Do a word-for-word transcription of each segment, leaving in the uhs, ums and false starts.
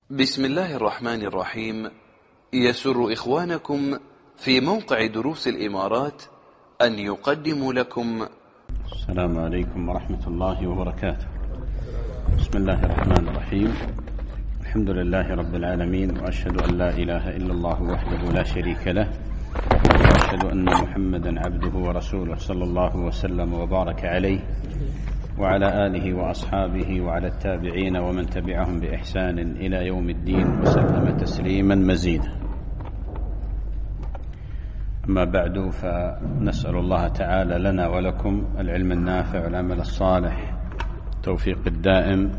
بسم الله الرحمن الرحيم. يسر إخوانكم في موقع دروس الإمارات أن يقدموا لكم السلام عليكم ورحمة الله وبركاته. بسم الله الرحمن الرحيم. الحمد لله رب العالمين، وأشهد أن لا إله إلا الله وحده لا شريك له، وأشهد أن محمدا عبده ورسوله صلى الله وسلم وبارك عليه وعلى آله وأصحابه وعلى التابعين ومن تبعهم بإحسان إلى يوم الدين وسلم تسليما مزيدا. أما بعد، فنسأل الله تعالى لنا ولكم العلم النافع والعمل الصالح، التوفيق الدائم،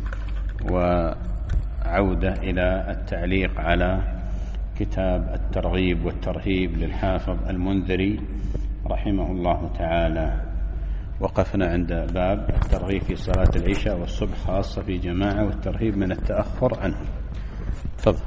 وعودة إلى التعليق على كتاب الترغيب والترهيب للحافظ المنذري رحمه الله تعالى. وقفنا عند باب الترغيب في صلاة العشاء والصبح خاصة في جماعة، والترهيب من التأخر عنه. تفضل.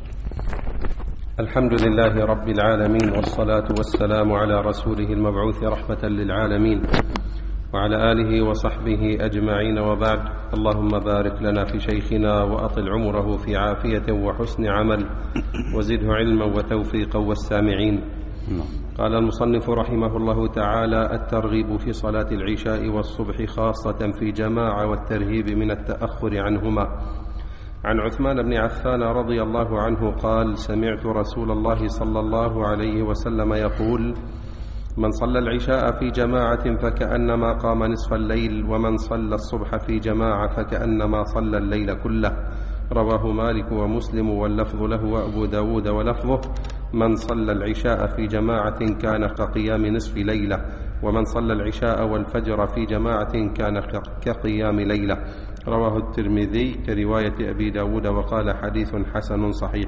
الحمد لله رب العالمين، والصلاة والسلام على رسوله المبعوث رحمة للعالمين وعلى آله وصحبه أجمعين، وبعد. اللهم بارك لنا في شيخنا وأطل عمره في عافية وحسن عمل، وزده علما وتوفيقا والسامعين. قال المصنف رحمه الله تعالى: الترغيب في صلاة العشاء والصبح خاصة في جماعة، والترهيب من التأخر عنهما. عن عثمان بن عفان رضي الله عنه قال: سمعت رسول الله صلى الله عليه وسلم يقول: من صلى العشاء في جماعة فكأنما قام نصف الليل، ومن صلى الصبح في جماعة فكأنما صلى الليل كله. رواه مالك ومسلم واللفظ له، وأبو داود ولفظه: من صلى العشاء في جماعة كان كقيام نصف ليلة، ومن صلى العشاء والفجر في جماعة كان كقيام ليلة. رواه الترمذي كرواية أبي داود، وقال: حديث حسن صحيح.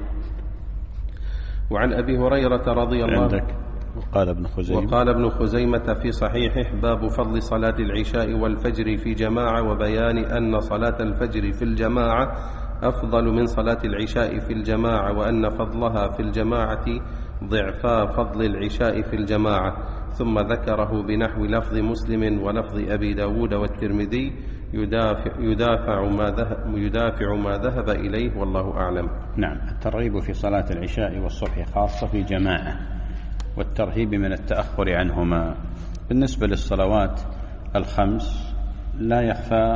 وعن أبي هريرة رضي الله عنه وقال ابن خزيمة وقال ابن خزيمة في صحيحه: باب فضل صلاة العشاء والفجر في جماعة، وبيان أن صلاة الفجر في الجماعة أفضل من صلاة العشاء في الجماعة، وأن فضلها في الجماعة ضعفا فضل العشاء في الجماعة. ثم ذكره بنحو لفظ مسلم ولفظ أبي داود والترمذي، يدافع, يدافع, ما ذهب يدافع ما ذهب إليه، والله أعلم. نعم. الترغيب في صلاة العشاء والصبح خاصة في جماعة، والترهيب من التأخر عنهما. بالنسبة للصلوات الخمس لا يخفى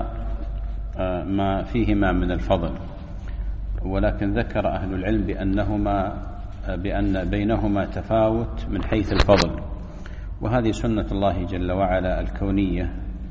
ما فيهما من الفضل، ولكن ذكر أهل العلم بأنهما بأن بينهما تفاوت من حيث الفضل، وهذه سنة الله جل وعلا الكونية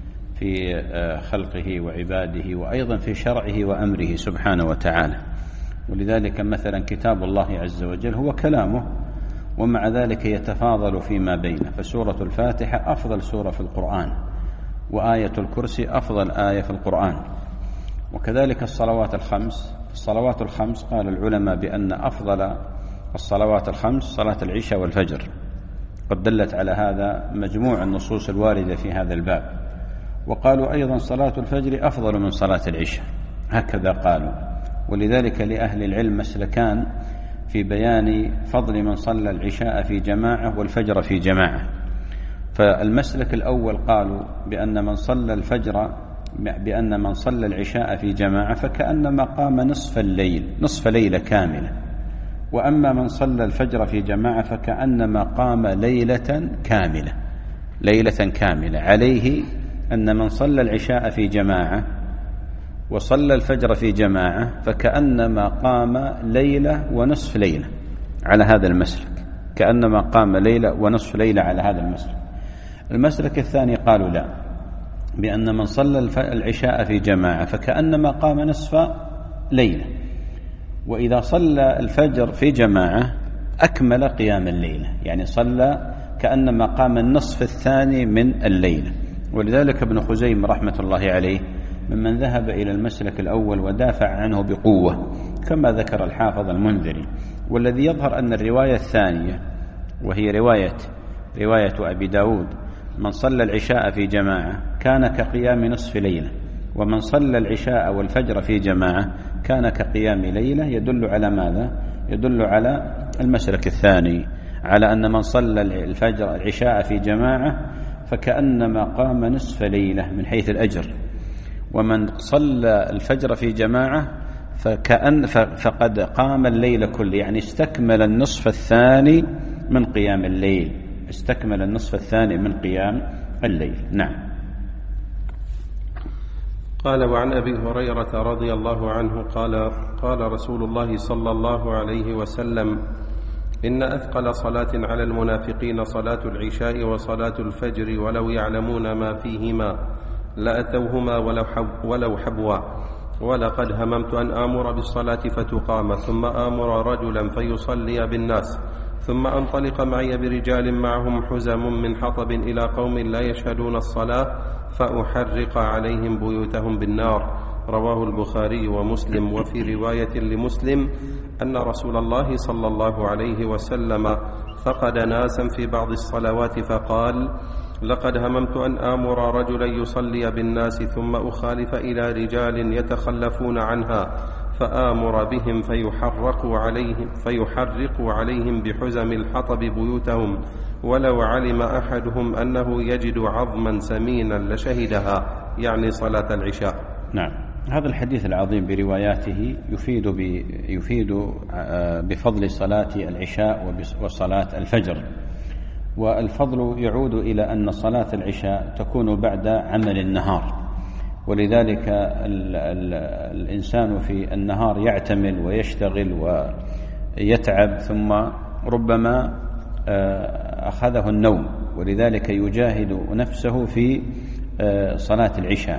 في خلقه وعباده، وأيضا في شرعه وأمره سبحانه وتعالى. ولذلك مثلا كتاب الله عز وجل هو كلامه، ومع ذلك يتفاضل فيما بينه، فسورة الفاتحة أفضل سورة في القرآن، وآية الكرسي أفضل آية في القرآن. وكذلك الصلوات الخمس الصلوات الخمس قال العلماء بأن أفضل الصلوات الخمس صلاة العشاء والفجر، قد دلت على هذا مجموع النصوص الواردة في هذا الباب. وقالوا أيضا صلاة الفجر أفضل من صلاة العشاء، هكذا قالوا. ولذلك لأهل العلم مسلكان في بيان فضل من صلى العشاء في جماعة والفجر في جماعة. فالمسلك الأول قالوا بأن من صلى الفجر بأن من صلى العشاء في جماعة فكأنما قام نصف الليل نصف ليلة كاملة، وأما من صلى الفجر في جماعة فكأنما قام ليلة كاملة ليلة كاملة عليه أن من صلى العشاء في جماعة وصلى الفجر في جماعة فكأنما قام ليلة ونصف ليلة على هذا المسلك، كأنما قام ليلة ونصف ليلة على هذا المسلك. المسلك الثاني قالوا لا، بأن من صلى العشاء في جماعة فكأنما قام نصف ليلة، وإذا صلى الفجر في جماعة أكمل قيام الليلة، يعني صلى كأنما قام النصف الثاني من الليلة. ولذلك ابن خزيمة رحمة الله عليه ممن ذهب إلى المسلك الأول ودافع عنه بقوة، كما ذكر الحافظ المنذري. والذي يظهر أن الرواية الثانية، وهي رواية رواية أبي داود: من صلى العشاء في جماعة كان كقيام نصف ليلة، ومن صلى العشاء والفجر في جماعة كان كقيام ليلة، يدل على ماذا؟ يدل على المسلك الثاني، على أن من صلى الفجر العشاء في جماعة فكأنما قام نصف ليلة من حيث الأجر، ومن صلى الفجر في جماعة فكأن فقد قام الليل كله، يعني استكمل النصف الثاني من قيام الليل، استكمل النصف الثاني من قيام الليل. نعم. قال: وعن أبي هريرة رضي الله عنه قال: قال رسول الله صلى الله عليه وسلم: إن أثقل صلاة على المنافقين صلاة العشاء وصلاة الفجر، ولو يعلمون ما فيهما لأتوهما ولو, حب ولو حبوا. ولقد هممت أن آمر بالصلاة فتقام، ثم آمر رجلا فيصلي بالناس، ثم أنطلق معي برجال معهم حزم من حطب إلى قوم لا يشهدون الصلاة فأحرق عليهم بيوتهم بالنار. رواه البخاري ومسلم. وفي رواية لمسلم أن رسول الله صلى الله عليه وسلم فقد ناسا في بعض الصلوات فقال: لقد هممت أن آمر رجلا يصلي بالناس ثم أخالف إلى رجال يتخلفون عنها فآمر بهم فيحرقوا عليهم, فيحرقوا عليهم بحزم الحطب بيوتهم، ولو علم أحدهم أنه يجد عظما سمينا لشهدها، يعني صلاة العشاء. نعم. هذا الحديث العظيم برواياته يفيد, يفيد بفضل صلاة العشاء وصلاة الفجر، والفضل يعود إلى أن صلاة العشاء تكون بعد عمل النهار، ولذلك ال ال الإنسان في النهار يعتمل ويشتغل ويتعب، ثم ربما أخذه النوم، ولذلك يجاهد نفسه في صلاة العشاء.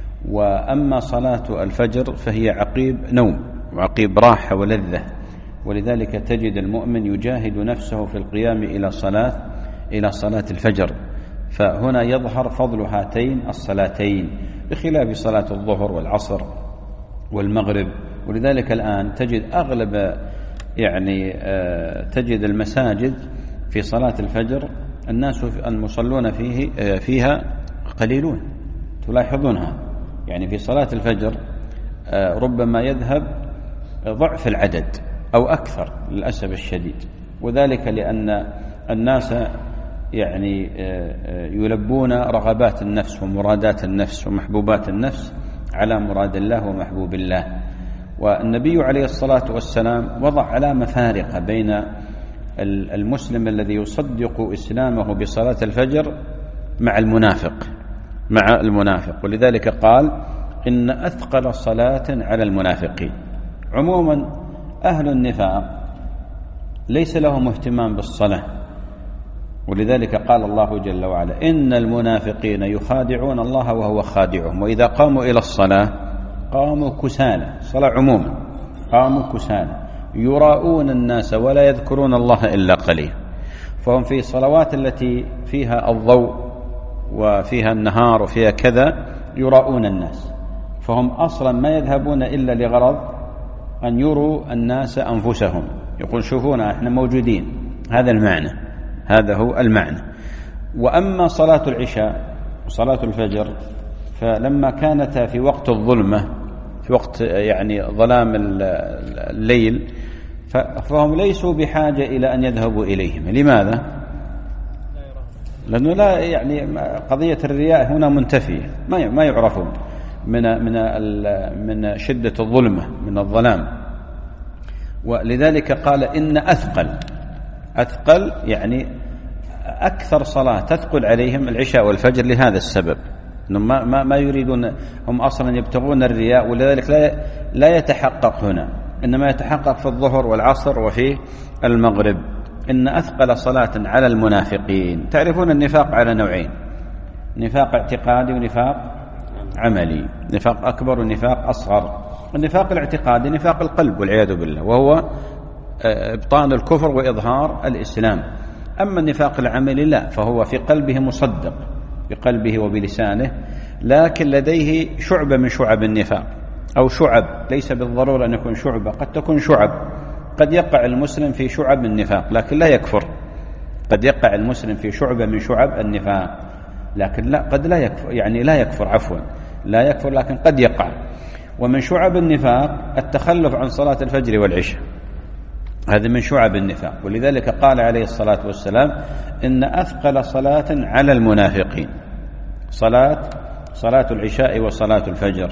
وأما صلاة الفجر فهي عقيب نوم وعقيب راحة ولذة، ولذلك تجد المؤمن يجاهد نفسه في القيام إلى صلاة إلى صلاة الفجر. فهنا يظهر فضل هاتين الصلاتين بخلاف صلاة الظهر والعصر والمغرب. ولذلك الآن تجد أغلب يعني تجد المساجد في صلاة الفجر الناس المصلون فيه فيها قليلون، تلاحظونها. يعني في صلاة الفجر ربما يذهب ضعف العدد أو أكثر للأسف الشديد، وذلك لأن الناس يعني يلبون رغبات النفس ومرادات النفس ومحبوبات النفس على مراد الله ومحبوب الله. والنبي عليه الصلاة والسلام وضع علامة فارقة بين المسلم الذي يصدق إسلامه بصلاة الفجر مع المنافق مع المنافق ولذلك قال: إن أثقل صلاة على المنافقين. عموما أهل النفاق ليس لهم اهتمام بالصلاة، ولذلك قال الله جل وعلا: إن المنافقين يخادعون الله وهو خادعهم، وإذا قاموا إلى الصلاة قاموا كسالى. صلاة عموما قاموا كسالى يراؤون الناس ولا يذكرون الله إلا قليلا. فهم في صلوات التي فيها الضوء وفيها النهار وفيها كذا يراؤون الناس، فهم أصلا ما يذهبون إلا لغرض أن يروا الناس أنفسهم، يقول شوفونا احنا موجودين. هذا المعنى، هذا هو المعنى. وأما صلاة العشاء وصلاة الفجر فلما كانتا في وقت الظلمة، في وقت يعني ظلام الليل، فهم ليسوا بحاجة إلى أن يذهبوا إليهم. لماذا؟ لأنه لا يعني قضية الرياء هنا منتفية، ما ما يعرفون من من من شدة الظلمة من الظلام. ولذلك قال: إن أثقل أثقل يعني أكثر صلاة تثقل عليهم العشاء والفجر، لهذا السبب إنهم ما ما ما يريدون، هم أصلا يبتغون الرياء، ولذلك لا لا يتحقق هنا، إنما يتحقق في الظهر والعصر وفي المغرب. إن أثقل صلاة على المنافقين. تعرفون النفاق على نوعين: نفاق اعتقادي ونفاق عملي، نفاق أكبر ونفاق أصغر. النفاق الاعتقادي نفاق القلب والعياذ بالله، وهو إبطان الكفر وإظهار الإسلام. أما النفاق العملي لا، فهو في قلبه مصدق بقلبه وبلسانه، لكن لديه شعبة من شعب النفاق، أو شعب، ليس بالضرورة أن يكون شعبة، قد تكون شعب. قد يقع المسلم في شعب النفاق لكن لا يكفر، قد يقع المسلم في شعبة من شعب النفاق لكن لا قد لا يكفر، يعني لا يكفر عفوا لا يكفر لكن قد يقع. ومن شعب النفاق التخلف عن صلاة الفجر والعشاء، هذا من شعب النفاق. ولذلك قال عليه الصلاة والسلام: إن أثقل صلاة على المنافقين صلاة صلاة العشاء وصلاة الفجر،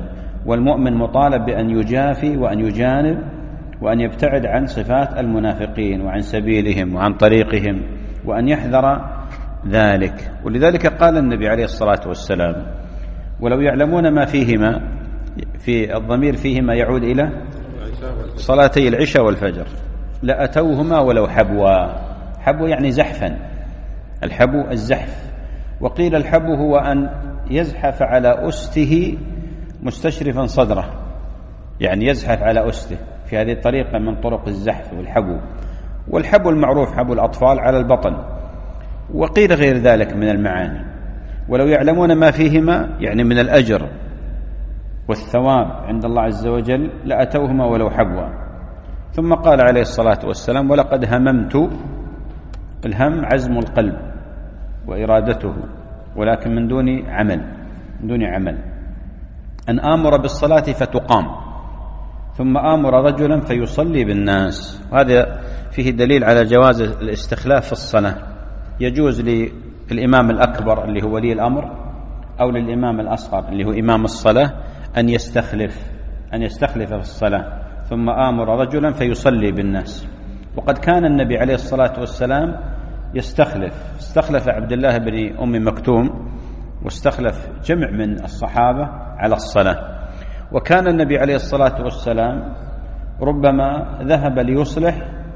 والمؤمن مطالب بأن يجافي وأن يجانب وأن يبتعد عن صفات المنافقين وعن سبيلهم وعن طريقهم وأن يحذر ذلك. ولذلك قال النبي عليه الصلاة والسلام: ولو يعلمون ما فيهما، في الضمير فيهما يعود إلى صلاتي العشاء والفجر، لأتوهما ولو حبوا. حبو يعني زحفا، الحبو الزحف. وقيل الحبو هو أن يزحف على أسته مستشرفا صدره، يعني يزحف على أسته، في هذه الطريقة من طرق الزحف والحبو. والحبو المعروف حبو الأطفال على البطن. وقيل غير ذلك من المعاني. ولو يعلمون ما فيهما يعني من الأجر والثواب عند الله عز وجل لأتوهما ولو حبوا. ثم قال عليه الصلاة والسلام: ولقد هممت. الهم عزم القلب وإرادته، ولكن من دون عمل، من دون عمل، أن آمر بالصلاة فتقام، ثم آمر رجلا فيصلي بالناس. وهذا فيه دليل على جواز الاستخلاف في الصلاة. يجوز للإمام الأكبر اللي هو ولي الأمر أو للإمام الأصغر اللي هو إمام الصلاة أن يستخلف أن يستخلف في الصلاة، ثم آمر رجلا فيصلي بالناس. وقد كان النبي عليه الصلاة والسلام يستخلف استخلف عبد الله بن أم مكتوم، واستخلف جمع من الصحابة على الصلاة. وكان النبي عليه الصلاة والسلام ربما ذهب ليصلح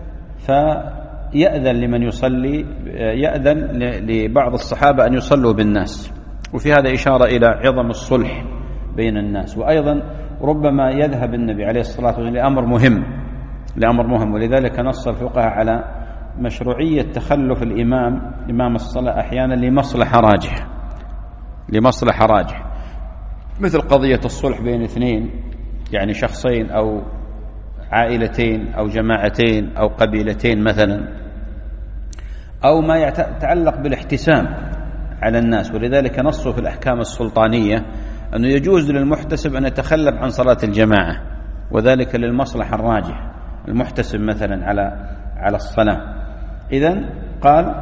فيأذن لمن يصلي، يأذن لبعض الصحابة أن يصلوا بالناس، وفي هذا إشارة إلى عظم الصلح بين الناس. وأيضا ربما يذهب النبي عليه الصلاة والسلام لأمر مهم لأمر مهم ولذلك نص الفقهاء على مشروعية تخلف الإمام إمام الصلاة أحيانا لمصلحة راجحة لمصلحة راجحة مثل قضية الصلح بين اثنين، يعني شخصين أو عائلتين أو جماعتين أو قبيلتين مثلا، أو ما يتعلق بالاحتسام على الناس. ولذلك نصوا في الأحكام السلطانية أنه يجوز للمحتسب أن يتخلف عن صلاة الجماعة، وذلك للمصلحة الراجحة، المحتسب مثلا على على الصلاة. إذن قال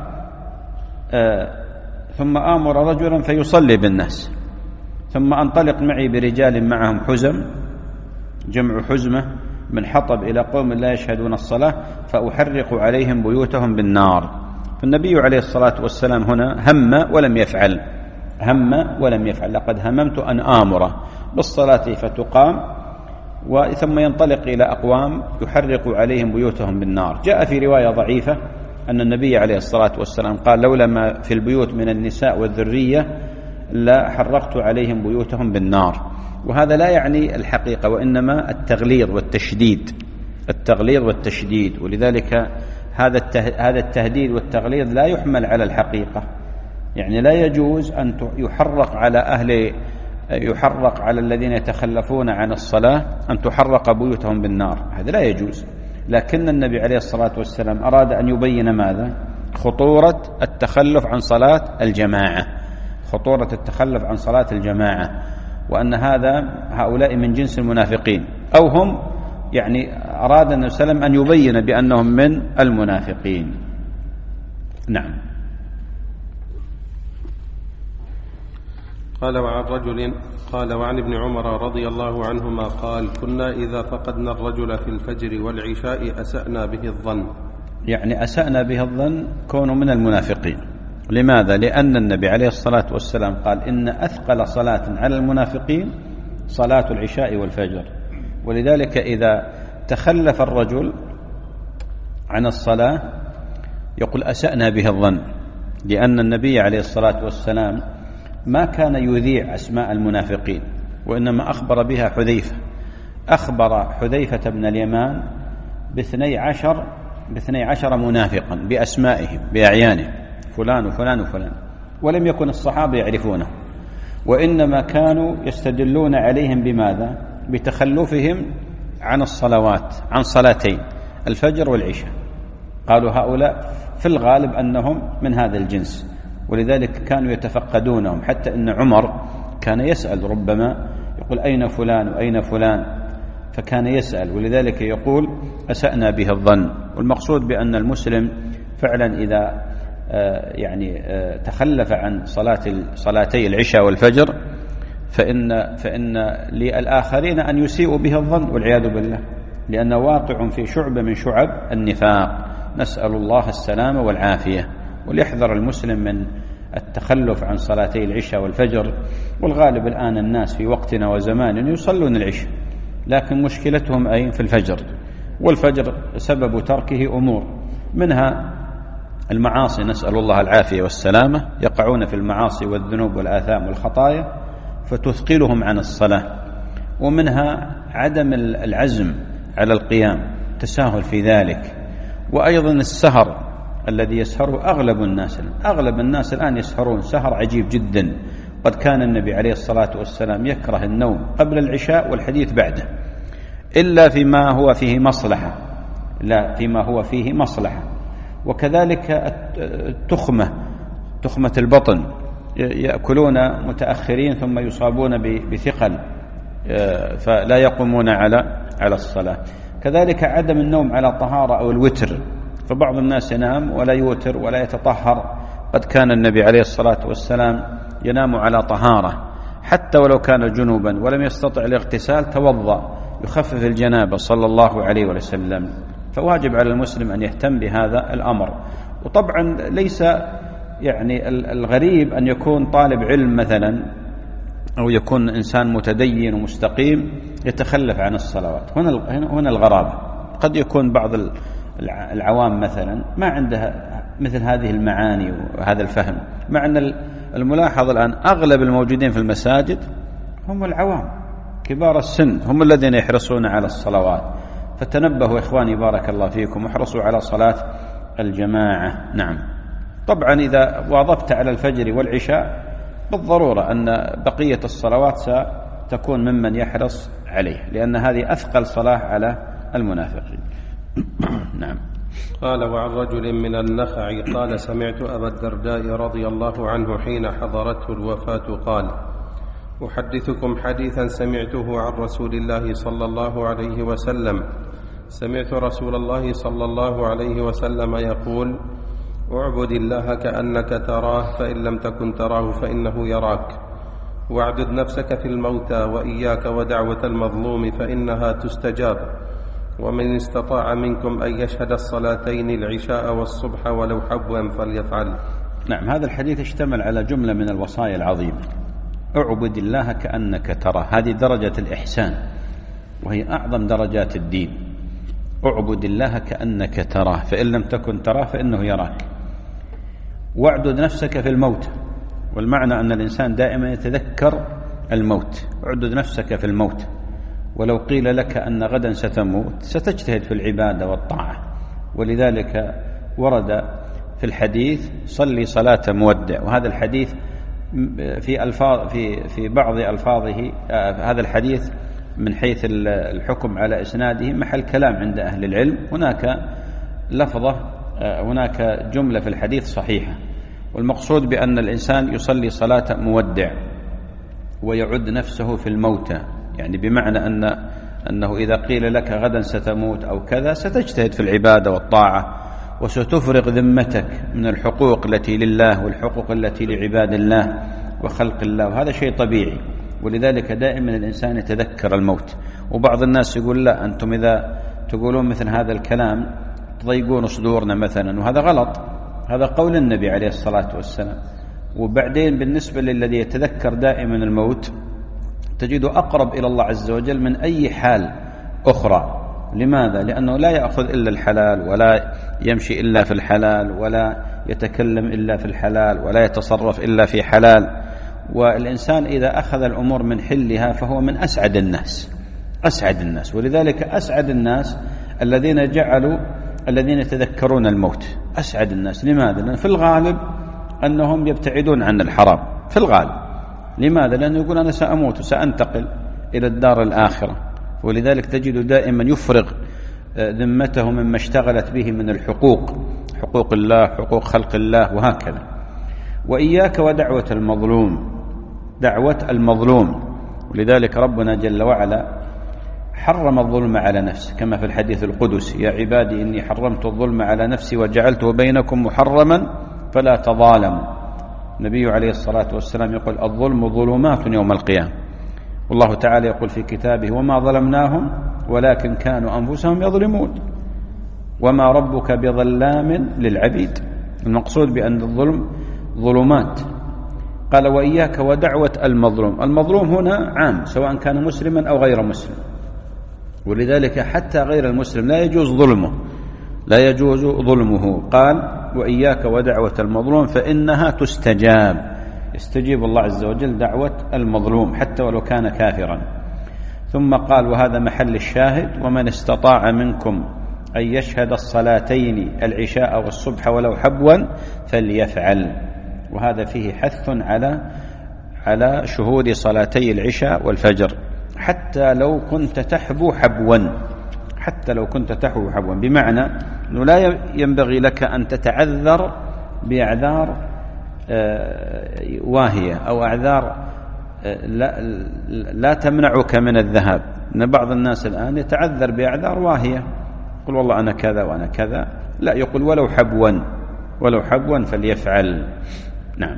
آه ثم آمر رجلا فيصلي بالناس، ثم أنطلق معي برجال معهم حزم، جمع حزمة، من حطب إلى قوم لا يشهدون الصلاة فأحرق عليهم بيوتهم بالنار. فالنبي عليه الصلاة والسلام هنا هم ولم يفعل هم ولم يفعل لقد هممت أن آمر بالصلاة فتقام، ثم ينطلق إلى أقوام يحرق عليهم بيوتهم بالنار. جاء في رواية ضعيفة أن النبي عليه الصلاة والسلام قال: لولا ما في البيوت من النساء والذرية لا حرقت عليهم بيوتهم بالنار. وهذا لا يعني الحقيقة، وإنما التغليظ والتشديد التغليظ والتشديد ولذلك هذا هذا التهديد والتغليظ لا يحمل على الحقيقة. يعني لا يجوز أن يحرق على أهل يحرق على الذين يتخلفون عن الصلاة أن تحرق بيوتهم بالنار، هذا لا يجوز. لكن النبي عليه الصلاة والسلام أراد أن يبين ماذا؟ خطورة التخلف عن صلاة الجماعة خطورة التخلف عن صلاة الجماعة وأن هذا هؤلاء من جنس المنافقين، أو هم يعني أراد النبي صلى الله عليه وسلم أن يبين بأنهم من المنافقين. نعم. قال وعن رجل قال وعن ابن عمر رضي الله عنهما قال: كنا إذا فقدنا الرجل في الفجر والعشاء أسأنا به الظن. يعني أسأنا به الظن كونوا من المنافقين. لماذا؟ لأن النبي عليه الصلاة والسلام قال: إن أثقل صلاة على المنافقين صلاة العشاء والفجر. ولذلك إذا تخلف الرجل عن الصلاة يقول أسأنا به الظن، لأن النبي عليه الصلاة والسلام ما كان يذيع أسماء المنافقين، وإنما أخبر بها حذيفة أخبر حذيفة بن اليمان باثني عشر باثني عشر منافقا بأسمائهم بأعيانهم، فلان وفلان وفلان، ولم يكن الصحابة يعرفونه، وإنما كانوا يستدلون عليهم بماذا؟ بتخلفهم عن الصلوات عن صلاتين الفجر والعشاء. قالوا هؤلاء في الغالب أنهم من هذا الجنس، ولذلك كانوا يتفقدونهم، حتى إن عمر كان يسأل ربما يقول: أين فلان وأين فلان؟ فكان يسأل، ولذلك يقول: أسأنا به الظن. والمقصود بأن المسلم فعلا إذا يعني تخلف عن صلاة صلاتي العشاء والفجر فإن, فإن للآخرين أن يسيئوا به الظن والعياذ بالله، لأنه واقع في شعبة من شعب النفاق، نسأل الله السلامة والعافية. وليحذر المسلم من التخلف عن صلاتي العشاء والفجر، والغالب الآن الناس في وقتنا وزماننا يصلون العشاء، لكن مشكلتهم أين؟ في الفجر. والفجر سبب تركه أمور، منها المعاصي، نسأل الله العافية والسلامة، يقعون في المعاصي والذنوب والآثام والخطايا فتثقلهم عن الصلاة، ومنها عدم العزم على القيام، تساهل في ذلك، وأيضا السهر الذي يسهره أغلب الناس. أغلب الناس الآن يسهرون سهر عجيب جدا. قد كان النبي عليه الصلاة والسلام يكره النوم قبل العشاء والحديث بعده، إلا فيما هو فيه مصلحة، لا فيما هو فيه مصلحة. وكذلك التخمة، تخمة البطن، يأكلون متأخرين ثم يصابون بثقل فلا يقومون على على الصلاة. كذلك عدم النوم على طهارة أو الوتر، فبعض الناس ينام ولا يوتر ولا يتطهر. قد كان النبي عليه الصلاة والسلام ينام على طهارة، حتى ولو كان جنوبا ولم يستطع الاغتسال توضأ يخفف الجنابة صلى الله عليه وسلم. فواجب على المسلم أن يهتم بهذا الأمر. وطبعا ليس يعني الغريب أن يكون طالب علم مثلا أو يكون إنسان متدين ومستقيم يتخلف عن الصلوات، هنا هنا الغرابة. قد يكون بعض العوام مثلا ما عندها مثل هذه المعاني وهذا الفهم، مع أن الملاحظ الآن أغلب الموجودين في المساجد هم العوام كبار السن، هم الذين يحرصون على الصلوات. فتنبهوا إخواني بارك الله فيكم، احرصوا على صلاة الجماعة. نعم، طبعا إذا واظبت على الفجر والعشاء بالضرورة أن بقية الصلوات ستكون ممن يحرص عليه، لأن هذه أثقل صلاة على المنافقين. نعم. قال: وعن رجل من النخع قال: سمعت أبا الدرداء رضي الله عنه حين حضرته الوفاة قال: أحدثكم حديثا سمعته عن رسول الله صلى الله عليه وسلم. سمعت رسول الله صلى الله عليه وسلم يقول: اعبد الله كأنك تراه، فإن لم تكن تراه فإنه يراك، واعدد نفسك في الموتى، وإياك ودعوة المظلوم فإنها تستجاب، ومن استطاع منكم أن يشهد الصلاتين العشاء والصبح ولو حبوا فليفعل. نعم، هذا الحديث اشتمل على جملة من الوصايا العظيمة. اعبد الله كأنك تراه، هذه درجة الإحسان وهي أعظم درجات الدين. اعبد الله كأنك تراه، فإن لم تكن تراه فإنه يراك. واعدد نفسك في الموت، والمعنى أن الإنسان دائما يتذكر الموت. اعدد نفسك في الموت، ولو قيل لك أن غدا ستموت ستجتهد في العبادة والطاعة. ولذلك ورد في الحديث: صلي صلاة مودع. وهذا الحديث في ألفاظ في في بعض ألفاظه آه هذا الحديث من حيث الحكم على إسناده محل كلام عند أهل العلم. هناك لفظة آه هناك جملة في الحديث صحيحة، والمقصود بأن الإنسان يصلي صلاة مودع ويعد نفسه في الموتى، يعني بمعنى أن أنه إذا قيل لك غدا ستموت أو كذا ستجتهد في العبادة والطاعة، وستفرغ ذمتك من الحقوق التي لله والحقوق التي لعباد الله وخلق الله، وهذا شيء طبيعي. ولذلك دائما الإنسان يتذكر الموت. وبعض الناس يقول: لا، أنتم إذا تقولون مثل هذا الكلام تضيقون صدورنا مثلا، وهذا غلط. هذا قول النبي عليه الصلاة والسلام. وبعدين بالنسبة للذي يتذكر دائما الموت تجده أقرب إلى الله عز وجل من أي حال أخرى. لماذا؟ لأنه لا يأخذ إلا الحلال، ولا يمشي إلا في الحلال، ولا يتكلم إلا في الحلال، ولا يتصرف إلا في حلال. والإنسان إذا أخذ الأمور من حلها فهو من أسعد الناس، أسعد الناس. ولذلك أسعد الناس الذين جعلوا الذين يتذكرون الموت أسعد الناس. لماذا؟ لأن في الغالب أنهم يبتعدون عن الحرام في الغالب. لماذا؟ لأنه يقول: أنا سأموت وسأنتقل إلى الدار الآخرة. ولذلك تجد دائما يفرغ ذمته مما اشتغلت به من الحقوق، حقوق الله، حقوق خلق الله، وهكذا. وإياك ودعوة المظلوم، دعوة المظلوم. ولذلك ربنا جل وعلا حرم الظلم على نفسه، كما في الحديث القدسي: يا عبادي إني حرمت الظلم على نفسي وجعلته بينكم محرما فلا تظالموا. النبي عليه الصلاة والسلام يقول: الظلم ظلمات يوم القيامة. والله تعالى يقول في كتابه وما ظلمناهم ولكن كانوا أنفسهم يظلمون وما ربك بظلام للعبيد. المقصود بأن الظلم ظلمات. قال وإياك ودعوة المظلوم. المظلوم هنا عام سواء كان مسلما أو غير مسلم، ولذلك حتى غير المسلم لا يجوز ظلمه لا يجوز ظلمه. قال وإياك ودعوة المظلوم فإنها تستجاب، يستجيب الله عز وجل دعوة المظلوم حتى ولو كان كافرا. ثم قال وهذا محل الشاهد ومن استطاع منكم أن يشهد الصلاتين العشاء والصبح ولو حبوا فليفعل. وهذا فيه حث على على شهود صلاتي العشاء والفجر حتى لو كنت تحبو حبوا، حتى لو كنت تحبو حبوا، بمعنى أنه لا ينبغي لك أن تتعذر بأعذار واهية أو أعذار لا, لا تمنعك من الذهاب. إن بعض الناس الآن يتعذر بأعذار واهية، يقول والله أنا كذا وأنا كذا، لا، يقول ولو حبوا ولو حبوا فليفعل. نعم.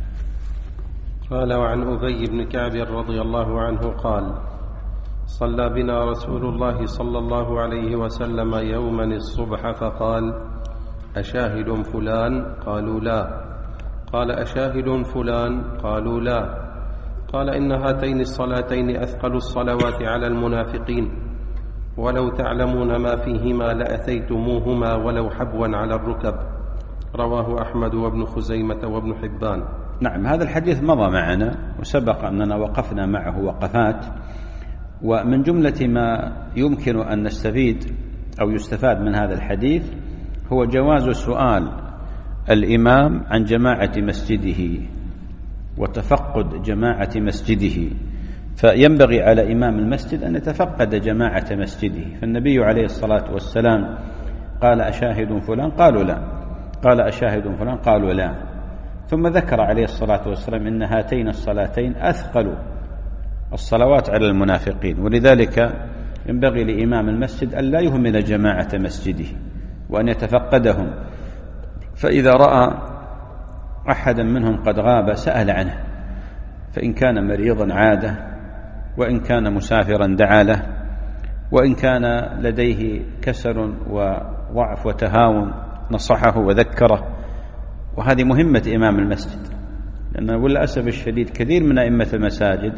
قال وعن أبي بن كعب رضي الله عنه قال صلى بنا رسول الله صلى الله عليه وسلم يوما الصبح فقال أشاهد فلان؟ قالوا لا. قال أشاهد فلان؟ قالوا لا. قال إن هاتين الصلاتين أثقل الصلوات على المنافقين، ولو تعلمون ما فيهما لأتيتموهما ولو حبوا على الركب. رواه أحمد وابن خزيمة وابن حبان. نعم، هذا الحديث مضى معنا وسبق أننا وقفنا معه وقفات، ومن جملة ما يمكن أن نستفيد أو يستفاد من هذا الحديث هو جواز سؤال الإمام عن جماعة مسجده وتفقد جماعة مسجده، فينبغي على إمام المسجد أن يتفقد جماعة مسجده. فالنبي عليه الصلاة والسلام قال أشاهد فلان؟ قالوا لا. قال أشاهد فلان؟ قالوا لا. ثم ذكر عليه الصلاة والسلام إن هاتين الصلاتين أثقل الصلوات على المنافقين، ولذلك ينبغي لإمام المسجد أن لا يهمل جماعة مسجده وأن يتفقدهم، فإذا رأى أحدا منهم قد غاب سأل عنه، فإن كان مريضا عاده، وإن كان مسافرا دعا له، وإن كان لديه كسل وضعف وتهاون نصحه وذكره. وهذه مهمة إمام المسجد، لأن وللأسف الشديد كثير من أئمة المساجد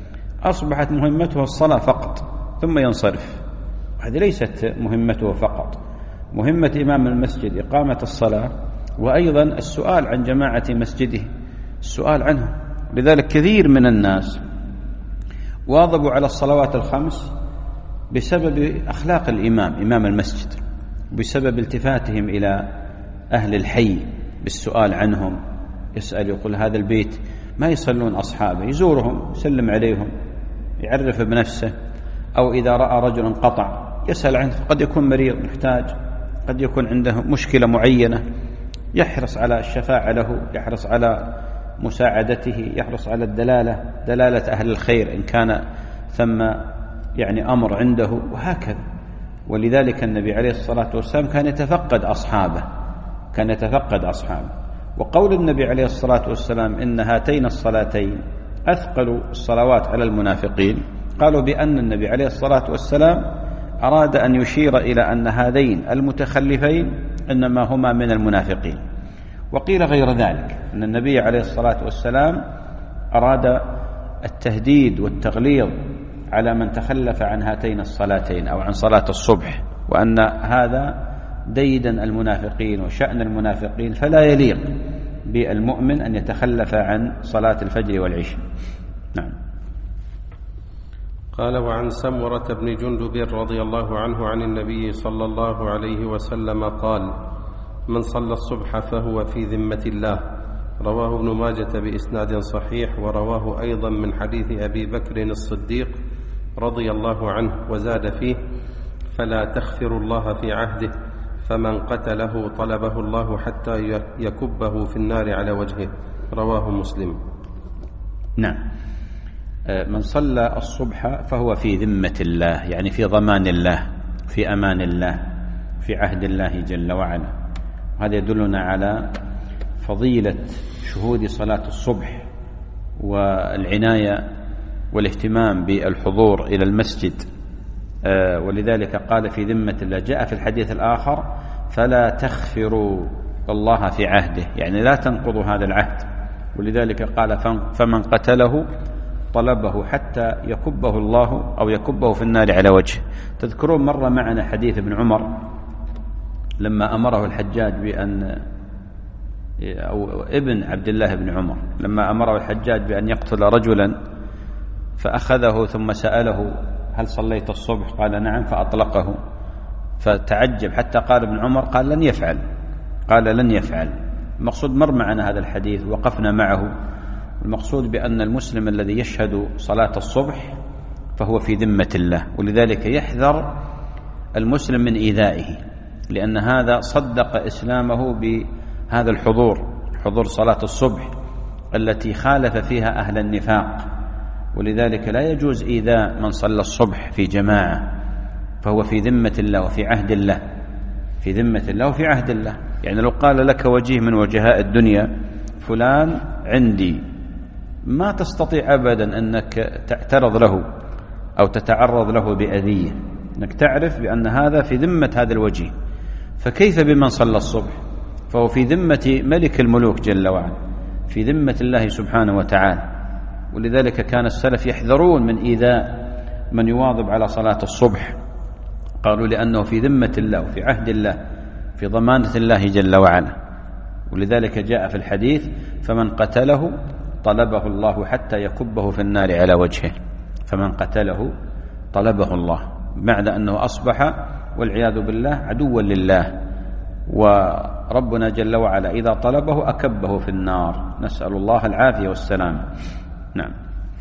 أصبحت مهمته الصلاة فقط ثم ينصرف. هذه ليست مهمته فقط، مهمة إمام المسجد إقامة الصلاة وأيضا السؤال عن جماعة مسجده، السؤال عنه. لذلك كثير من الناس واظبوا على الصلوات الخمس بسبب أخلاق الإمام إمام المسجد، بسبب التفاتهم إلى أهل الحي بالسؤال عنهم. يسأل يقول هذا البيت ما يصلون أصحابه، يزورهم يسلم عليهم يعرف بنفسه، أو إذا رأى رجل انقطع يسأل عنه، قد يكون مريض محتاج، قد يكون عنده مشكلة معينة، يحرص على الشفاعة له، يحرص على مساعدته، يحرص على الدلالة دلالة أهل الخير إن كان ثم يعني أمر عنده، وهكذا. ولذلك النبي عليه الصلاة والسلام كان يتفقد أصحابه كان يتفقد أصحابه وقول النبي عليه الصلاة والسلام إن هاتين الصلاتين أثقل الصلوات على المنافقين، قالوا بأن النبي عليه الصلاة والسلام أراد أن يشير إلى أن هذين المتخلفين إنما هما من المنافقين. وقيل غير ذلك، أن النبي عليه الصلاة والسلام أراد التهديد والتغليظ على من تخلف عن هاتين الصلاتين أو عن صلاة الصبح، وأن هذا ديدا المنافقين وشأن المنافقين، فلا يليق بالمؤمن أن يتخلف عن صلاة الفجر والعشاء. نعم. قال وعن سمرة بن جندب رضي الله عنه عن النبي صلى الله عليه وسلم قال من صلى الصبح فهو في ذمة الله. رواه ابن ماجة بإسناد صحيح، ورواه أيضا من حديث أبي بكر الصديق رضي الله عنه، وزاد فيه فلا تخفر الله في عهده، فمن قتله طلبه الله حتى يكبه في النار على وجهه. رواه مسلم. نعم. من صلى الصبح فهو في ذمة الله، يعني في ضمان الله، في أمان الله، في عهد الله جل وعلا. هذا يدلنا على فضيلة شهود صلاة الصبح والعناية والاهتمام بالحضور إلى المسجد، ولذلك قال في ذمة الله. جاء في الحديث الآخر فلا تخفروا الله في عهده، يعني لا تنقضوا هذا العهد، ولذلك قال فمن قتله طلبه حتى يكبه الله أو يكبه في النار على وجهه. تذكرون مرة معنا حديث ابن عمر لما أمره الحجاج بأن أو ابن عبد الله بن عمر لما أمره الحجاج بأن يقتل رجلا، فأخذه ثم سأله هل صليت الصبح؟ قال نعم، فأطلقه، فتعجب حتى قال ابن عمر قال لن يفعل قال لن يفعل. المقصود مر معنا هذا الحديث وقفنا معه. المقصود بأن المسلم الذي يشهد صلاة الصبح فهو في ذمة الله، ولذلك يحذر المسلم من إيذائه، لأن هذا صدق إسلامه بهذا الحضور، حضور صلاة الصبح التي خالف فيها أهل النفاق، ولذلك لا يجوز إيذاء من صلى الصبح في جماعة، فهو في ذمة الله وفي عهد الله، في ذمة الله وفي عهد الله. يعني لو قال لك وجيه من وجهاء الدنيا فلان عندي، ما تستطيع أبدا أنك تعترض له أو تتعرض له بأذية، أنك تعرف بأن هذا في ذمة هذا الوجيه. فكيف بمن صلى الصبح؟ فهو في ذمة ملك الملوك جل وعلا، في ذمة الله سبحانه وتعالى. ولذلك كان السلف يحذرون من إيذاء من يواظب على صلاة الصبح، قالوا لأنه في ذمة الله وفي عهد الله، في ضمانة الله جل وعلا. ولذلك جاء في الحديث فمن قتله طلبه الله حتى يكبه في النار على وجهه. فمن قتله طلبه الله، بمعنى أنه أصبح والعياذ بالله عدوا لله، وربنا جل وعلا إذا طلبه أكبه في النار، نسأل الله العافية والسلام. نعم.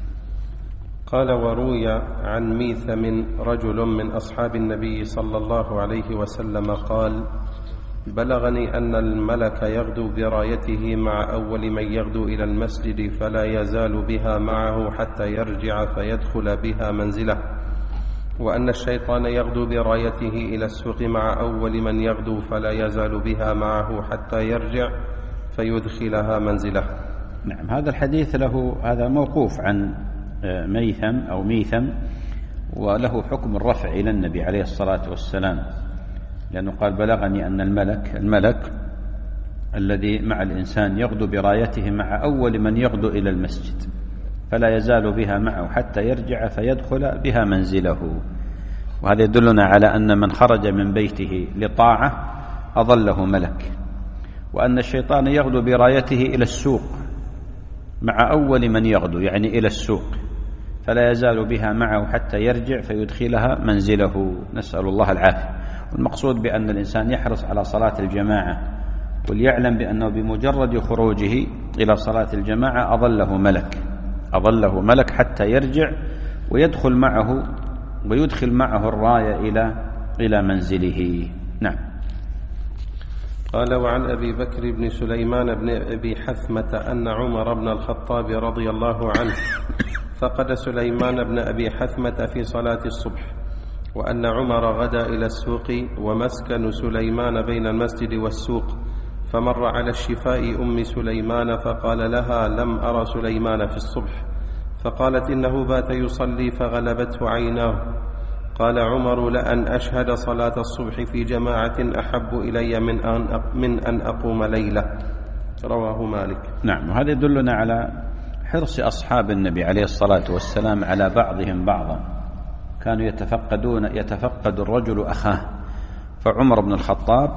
قال وروي عن ميثم رجل من أصحاب النبي صلى الله عليه وسلم قال بلغني أن الملك يغدو برايته مع أول من يغدو إلى المسجد فلا يزال بها معه حتى يرجع فيدخل بها منزله، وأن الشيطان يغدو برايته إلى السوق مع أول من يغدو فلا يزال بها معه حتى يرجع فيدخلها منزله. نعم. هذا الحديث له هذا موقوف عن ميثم أو ميثم، وله حكم الرفع إلى النبي عليه الصلاة والسلام، لأنه قال بلغني أن الملك الملك الذي مع الإنسان يغدو برايته مع أول من يغدو إلى المسجد فلا يزال بها معه حتى يرجع فيدخل بها منزله. وهذا يدلنا على أن من خرج من بيته لطاعة أظله ملك، وأن الشيطان يغدو برايته إلى السوق مع أول من يغدو، يعني إلى السوق، فلا يزال بها معه حتى يرجع فيدخلها منزله، نسأل الله العافية. والمقصود بأن الإنسان يحرص على صلاة الجماعة، وليعلم بأنه بمجرد خروجه إلى صلاة الجماعة أظله ملك أظله ملك حتى يرجع ويدخل معه ويدخل معه الراية إلى إلى منزله. نعم. قال وعن أبي بكر بن سليمان بن أبي حثمة أن عمر بن الخطاب رضي الله عنه فقد سليمان بن أبي حثمة في صلاة الصبح، وأن عمر غدا إلى السوق ومسكن سليمان بين المسجد والسوق، فمر على الشفاء أم سليمان فقال لها لم أرى سليمان في الصبح، فقالت إنه بات يصلي فغلبته عيناه. قال عمر لأن أشهد صلاة الصبح في جماعة أحب إلي من أن من أن أقوم ليلة. رواه مالك. نعم. وهذا يدلنا على حرص أصحاب النبي عليه الصلاة والسلام على بعضهم بعضا، كانوا يتفقدون يتفقد الرجل أخاه. فعمر بن الخطاب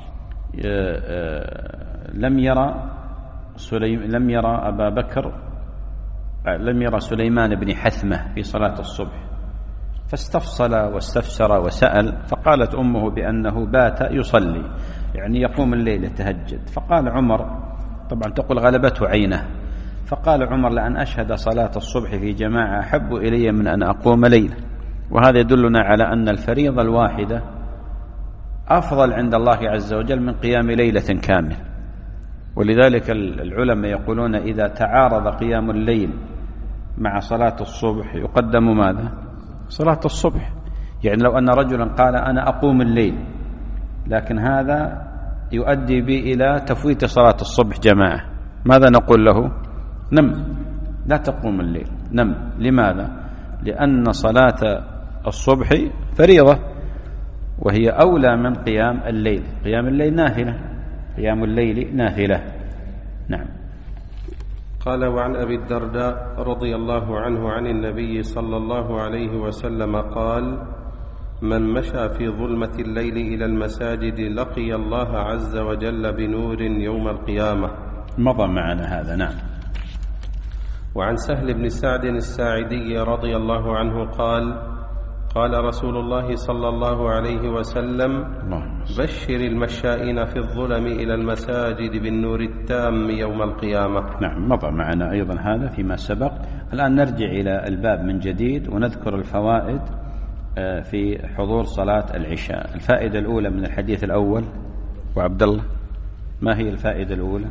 لم يرى سليم لم يرى أبا بكر لم يرى سليمان بن حثمة في صلاة الصبح، فاستفصل واستفسر وسأل، فقالت أمه بأنه بات يصلي، يعني يقوم الليل يتهجد. فقال عمر، طبعا تقول غلبته عينه، فقال عمر لأن أشهد صلاة الصبح في جماعة أحب إلي من أن أقوم ليلة. وهذا يدلنا على أن الفريضة الواحدة أفضل عند الله عز وجل من قيام ليلة كامل. ولذلك العلماء يقولون إذا تعارض قيام الليل مع صلاة الصبح يقدم ماذا؟ صلاة الصبح. يعني لو أن رجلا قال أنا أقوم الليل، لكن هذا يؤدي بي إلى تفويت صلاة الصبح جماعة، ماذا نقول له؟ نم لا تقوم الليل، نم. لماذا؟ لأن صلاة الصبح فريضة وهي أولى من قيام الليل. قيام الليل نافلة، قيام الليل نافلة. نعم. قال: وعن أبي الدرداء رضي الله عنه عن النبي صلى الله عليه وسلم قال: من مشى في ظلمة الليل إلى المساجد لقي الله عز وجل بنور يوم القيامة. مضى معنا هذا. نعم. وعن سهل بن سعد الساعدي رضي الله عنه قال: قال رسول الله صلى الله عليه وسلم: بشر المشائين في الظلم إلى المساجد بالنور التام يوم القيامة. نعم، مضى معنا أيضا هذا فيما سبق. الآن نرجع إلى الباب من جديد ونذكر الفوائد في حضور صلاة العشاء. الفائدة الأولى من الحديث الأول، وعبد الله ما هي الفائدة الأولى؟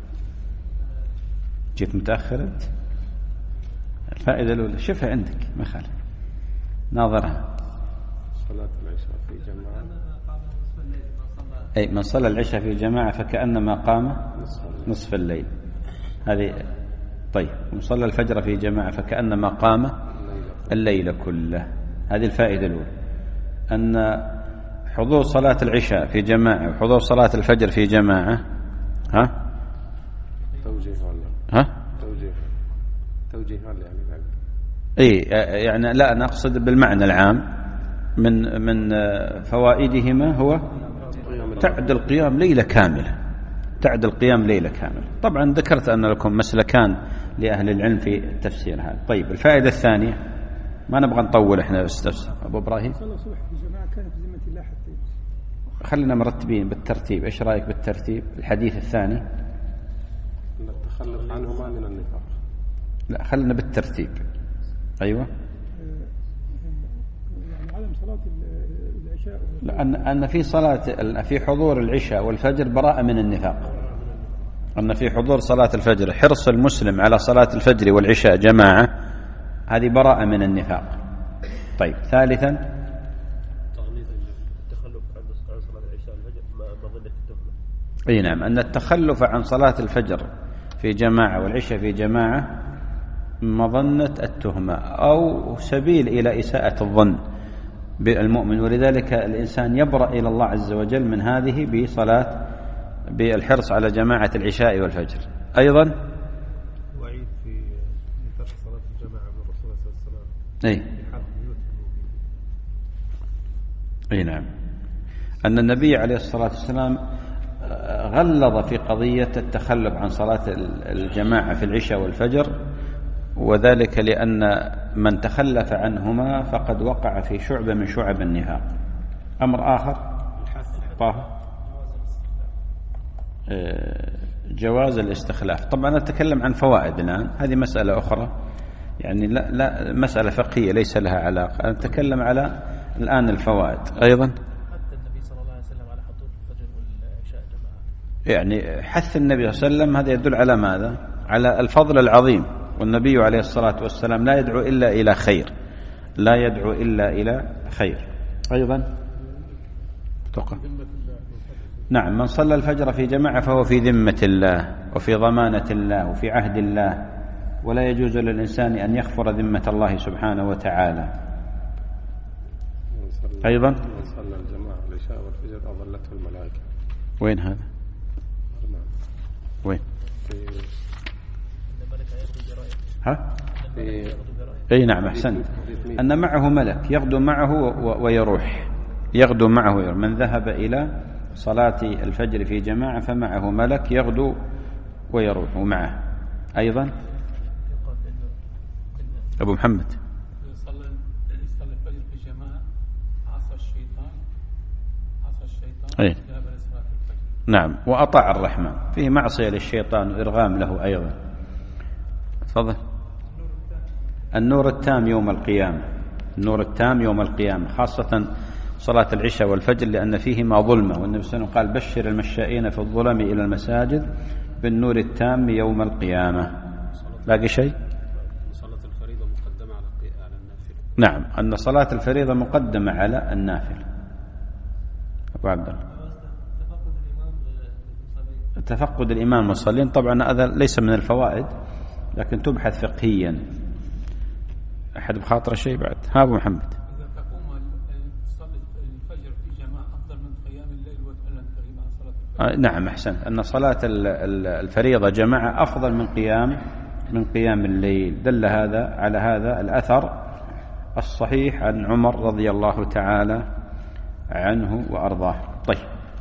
جيت متأخر. الفائدة الأولى شوفها عندك، ما خالف، ناظرها. صلاة العشاء في جماعة، أي من صلى العشاء في جماعة فكأنما قام نصف الليل. هذه طيب. ومن صلى الفجر في جماعة فكأنما قام الليل كله. هذه الفائدة الأولى، أن حضور صلاة العشاء في جماعة وحضور صلاة الفجر في جماعة ها توجيه ها توجيه توجيه يعني اي يعني لا، أنا أقصد بالمعنى العام من من فوائدهما هو تعدل قيام ليلة كاملة، تعدل قيام ليلة كاملة. طبعا ذكرت أن لكم مسلكان لأهل العلم في التفسير هذا. طيب الفائدة الثانية، ما نبغى نطول احنا استفسر. أبو إبراهيم، صلى الصبح في جماعة كانت في ذمة الله حتى خلينا مرتبين بالترتيب. ايش رايك بالترتيب؟ الحديث الثاني التخلف عنهما من النفاق. لا، خلينا بالترتيب. ايوه، يعني عدم صلاة العشاء، لأن أن في صلاة في حضور العشاء والفجر براءة من النفاق. أن في حضور صلاة الفجر حرص المسلم على صلاة الفجر والعشاء جماعة، هذه براءة من النفاق. طيب ثالثا التخلف عن صلاة العشاء والفجر مظنة التهمة. اي نعم، أن التخلف عن صلاة الفجر في جماعة والعشاء في جماعة مظنة التهمة أو سبيل إلى إساءة الظن بالمؤمن، ولذلك الإنسان يبرأ إلى الله عز وجل من هذه بصلاة بالحرص على جماعة العشاء والفجر. أيضا وعيد في ترك صلاة الجماعة من الرسول صلى الله عليه وسلم. أي أي نعم، أن النبي عليه الصلاة والسلام غلظ في قضية التخلف عن صلاة الجماعة في العشاء والفجر، وذلك لأن من تخلف عنهما فقد وقع في شعبة من شعب النفاق. أمر آخر طه جواز الاستخلاف. طبعا نتكلم عن فوائد الآن، هذه مسألة أخرى يعني لا, لا مسألة فقهية ليس لها علاقة. نتكلم على الآن الفوائد. أيضا حتى النبي صلى الله عليه وسلم على حضور الفجر والعشاء جماعة، يعني حث النبي صلى الله عليه وسلم، هذا يدل على ماذا؟ على الفضل العظيم. والنبي عليه الصلاة والسلام لا يدعو إلا إلى خير، لا يدعو إلا إلى خير. أيضا تقى. نعم، من صلى الفجر في جماعة فهو في ذمة الله وفي ضمانة الله وفي عهد الله، ولا يجوز للإنسان أن يخفر ذمة الله سبحانه وتعالى. أيضا من صلى الجماعة العشاء والفجر أظلته الملائكة. وين هذا؟ وين؟ ها؟ أي نعم، أحسنت. أن معه ملك يغدو معه ويروح، يغدو معه ويروح. من ذهب إلى صلاة الفجر في جماعة فمعه ملك يغدو ويروح معه. أيضا أبو محمد، صلى الفجر في جماعة عصى الشيطان عصى الشيطان أي. ذهب لصلاة الفجر. نعم، وأطاع الرحمن، فيه معصية للشيطان وإرغام له. أيضا تفضل. النور التام يوم القيامة، النور التام يوم القيامة، خاصة صلاة العشاء والفجر لأن فيهما ظلمة، والنبي صلى الله عليه وسلم قال: بشر المشائين في الظلم إلى المساجد بالنور التام يوم القيامة. باقي شيء؟ صلاة الفريضة مقدمة على النافلة. نعم، أن صلاة الفريضة مقدمة على النافل. أبو عبد الله، تفقد الإمام المصلين. طبعا هذا ليس من الفوائد، لكن تبحث فقهيا. أحد بخاطر شيء بعد؟ ها أبو محمد. إذا تقوم تصلي الفجر في جماعة أفضل من قيام الليل وتألم تغيب عن صلاة الفجر. آه نعم أحسنت، أن صلاة الفريضة جماعة أفضل من قيام من قيام الليل. دل هذا على هذا الأثر الصحيح عن عمر رضي الله تعالى عنه وأرضاه. طيب،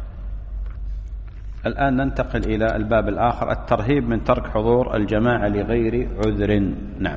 الآن ننتقل إلى الباب الآخر، الترهيب من ترك حضور الجماعة لغير عذر. نعم.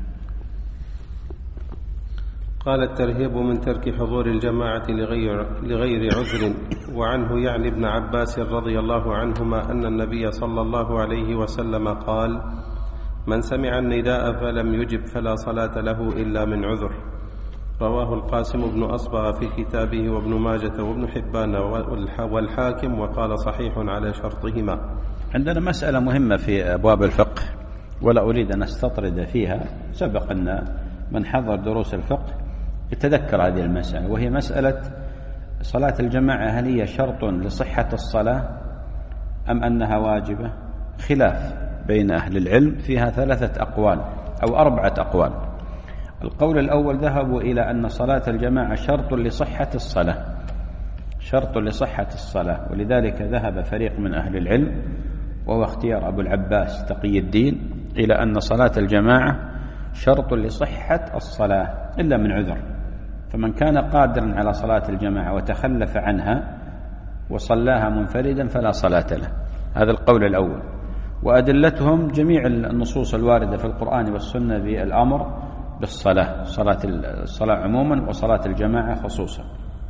قال: الترهيب من ترك حضور الجماعة لغير, لغير عذر. وعنه يعني ابن عباس رضي الله عنهما أن النبي صلى الله عليه وسلم قال: من سمع النداء فلم يجب فلا صلاة له إلا من عذر. رواه القاسم بن أصبغ في كتابه وابن ماجة وابن حبان والحاكم، وقال صحيح على شرطهما. عندنا مسألة مهمة في أبواب الفقه ولا أريد أن أستطرد فيها، سبق أن من حضر دروس الفقه يتذكر هذه المسألة، وهي مسألة صلاة الجماعة هل هي شرط لصحة الصلاة أم أنها واجبة؟ خلاف بين أهل العلم فيها ثلاثة أقوال أو أربعة أقوال. القول الأول ذهبوا إلى أن صلاة الجماعة شرط لصحة الصلاة، شرط لصحة الصلاة، ولذلك ذهب فريق من أهل العلم وهو اختيار أبو العباس تقي الدين إلى أن صلاة الجماعة شرط لصحة الصلاة إلا من عذر، فمن كان قادرا على صلاة الجماعة وتخلف عنها وصلاها منفردا فلا صلاة له. هذا القول الأول، وأدلتهم جميع النصوص الواردة في القرآن والسنة بالأمر بالصلاة، صلاة الصلاة عموما وصلاة الجماعة خصوصا.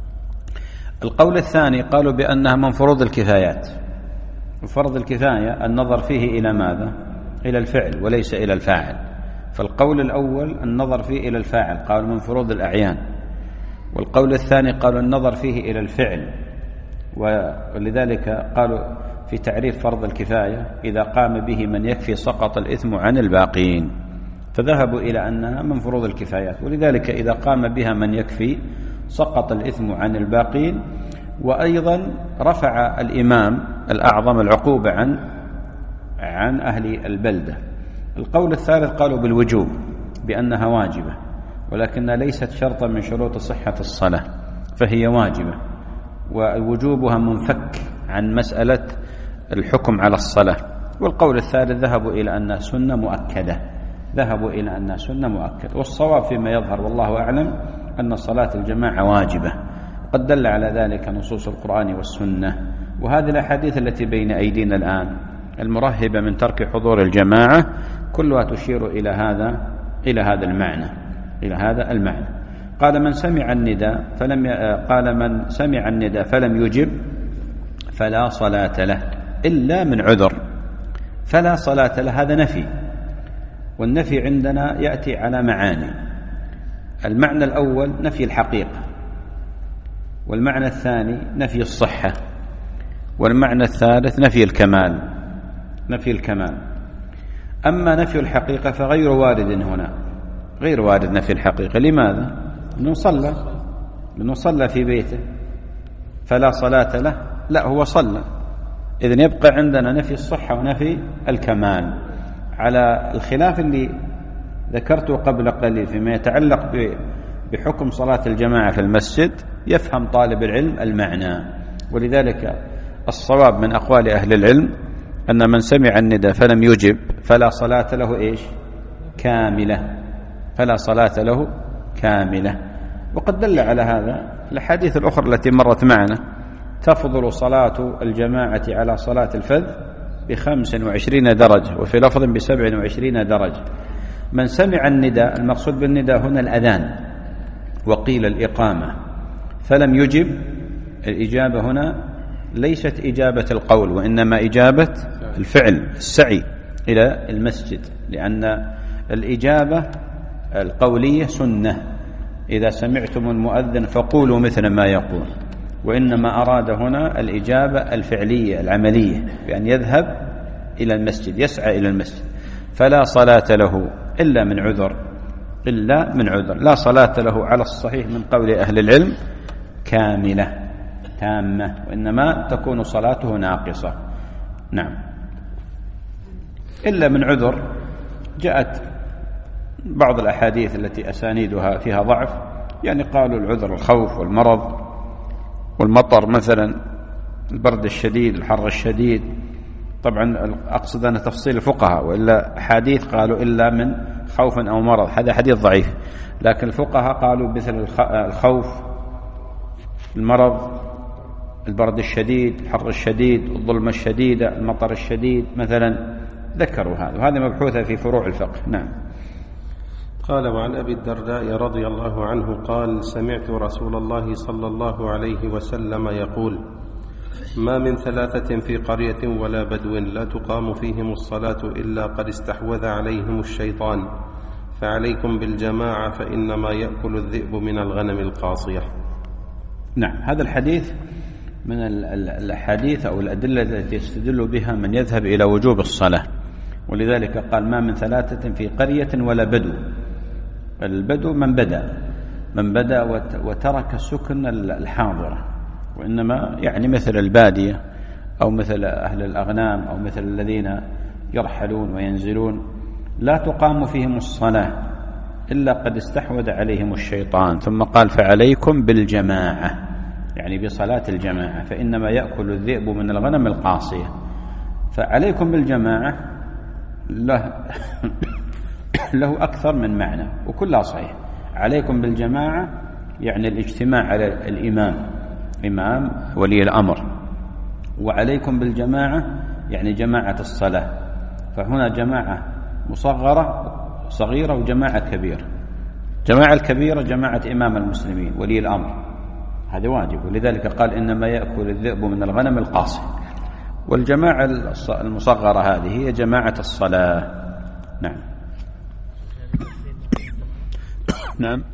القول الثاني قالوا بأنها من فروض الكفايات، وفرض الكفاية النظر فيه إلى ماذا؟ إلى الفعل وليس إلى الفاعل. فالقول الأول النظر فيه إلى الفاعل، قالوا من فروض الأعيان، والقول الثاني قالوا النظر فيه إلى الفعل، ولذلك قالوا في تعريف فرض الكفاية إذا قام به من يكفي سقط الإثم عن الباقين، فذهبوا إلى أنها من فروض الكفايات، ولذلك إذا قام بها من يكفي سقط الإثم عن الباقين. وأيضا رفع الإمام الأعظم العقوبة عن عن أهل البلدة. القول الثالث قالوا بالوجوب بأنها واجبة، ولكنها ليست شرطا من شروط صحة الصلاة، فهي واجبة ووجوبها منفك عن مسألة الحكم على الصلاة. والقول الثالث ذهبوا إلى أنها سنة مؤكدة، ذهبوا إلى أنها سنة مؤكدة. والصواب فيما يظهر والله أعلم أن صلاة الجماعة واجبة، قد دل على ذلك نصوص القرآن والسنة، وهذه الأحاديث التي بين أيدينا الآن المرهبة من ترك حضور الجماعة كلها تشير إلى هذا إلى هذا المعنى إلى هذا المعنى. قال من سمع النداء فلم ي... قال من سمع النداء فلم يجب فلا صلاة له إلا من عذر. فلا صلاة له هذا نفي، والنفي عندنا يأتي على معاني. المعنى الأول نفي الحقيقة، والمعنى الثاني نفي الصحة، والمعنى الثالث نفي الكمال نفي الكمال. أما نفي الحقيقة فغير وارد هنا، غير وارد نفي الحقيقة. لماذا؟ لأنه صلى لأنه صلى في بيته فلا صلاة له، لا هو صلى. إذن يبقى عندنا نفي الصحة ونفي الكمال، على الخلاف اللي ذكرته قبل قليل فيما يتعلق بحكم صلاة الجماعة في المسجد. يفهم طالب العلم المعنى، ولذلك الصواب من أقوال أهل العلم أن من سمع النداء فلم يجب فلا صلاة له إيش؟ كاملة، فلا صلاة له كاملة. وقد دل على هذا الحديث الأخرى التي مرت معنا، تفضل صلاة الجماعة على صلاة الفذ بخمس وعشرين درجة، وفي لفظ بسبع وعشرين درجة. من سمع النداء، المقصود بالنداء هنا الأذان، وقيل الإقامة، فلم يجب، الإجابة هنا ليست إجابة القول وإنما إجابة الفعل، السعي إلى المسجد، لأن الإجابة القولية سنة، إذا سمعتم المؤذن فقولوا مثل ما يقول، وإنما أراد هنا الإجابة الفعلية العملية بأن يذهب إلى المسجد، يسعى إلى المسجد. فلا صلاة له إلا من عذر، إلا من عذر. لا صلاة له على الصحيح من قول أهل العلم كاملة تامة، وإنما تكون صلاته ناقصة. نعم. إلا من عذر، جاءت بعض الأحاديث التي أسانيدها فيها ضعف، يعني قالوا العذر الخوف والمرض والمطر مثلا، البرد الشديد الحر الشديد. طبعا أقصد أن تفصيل الفقهاء، وإلا حديث قالوا إلا من خوف أو مرض، هذا حديث ضعيف. لكن الفقهاء قالوا مثل الخوف، المرض، البرد الشديد، الحر الشديد، الظلمة الشديدة، المطر الشديد مثلا، ذكروا هذا، وهذا مبحوثة في فروع الفقه. نعم. قال: وعن أبي الدرداء رضي الله عنه قال: سمعت رسول الله صلى الله عليه وسلم يقول: ما من ثلاثة في قرية ولا بدو لا تقام فيهم الصلاة إلا قد استحوذ عليهم الشيطان، فعليكم بالجماعة فإنما يأكل الذئب من الغنم القاصية. نعم، هذا الحديث من الأحاديث أو الأدلة التي يستدل بها من يذهب إلى وجوب الصلاة، ولذلك قال: ما من ثلاثة في قرية ولا بدو. البدو من بدأ من بدأ وترك سكن الحاضرة، وإنما يعني مثل البادية أو مثل أهل الأغنام أو مثل الذين يرحلون وينزلون، لا تقام فيهم الصلاة إلا قد استحوذ عليهم الشيطان. ثم قال: فعليكم بالجماعة، يعني بصلاة الجماعة، فإنما يأكل الذئب من الغنم القاصية. فعليكم بالجماعة له, له أكثر من معنى وكلها صحيح. عليكم بالجماعة يعني الاجتماع على الإمام، إمام ولي الأمر، وعليكم بالجماعة يعني جماعة الصلاة. فهنا جماعة مصغرة صغيرة وجماعة كبيرة. جماعة الكبيرة جماعة إمام المسلمين ولي الأمر، هذا واجب، ولذلك قال: إنما يأكل الذئب من الغنم القاصي. والجماعة المصغرة هذه هي جماعة الصلاة. نعم. نعم.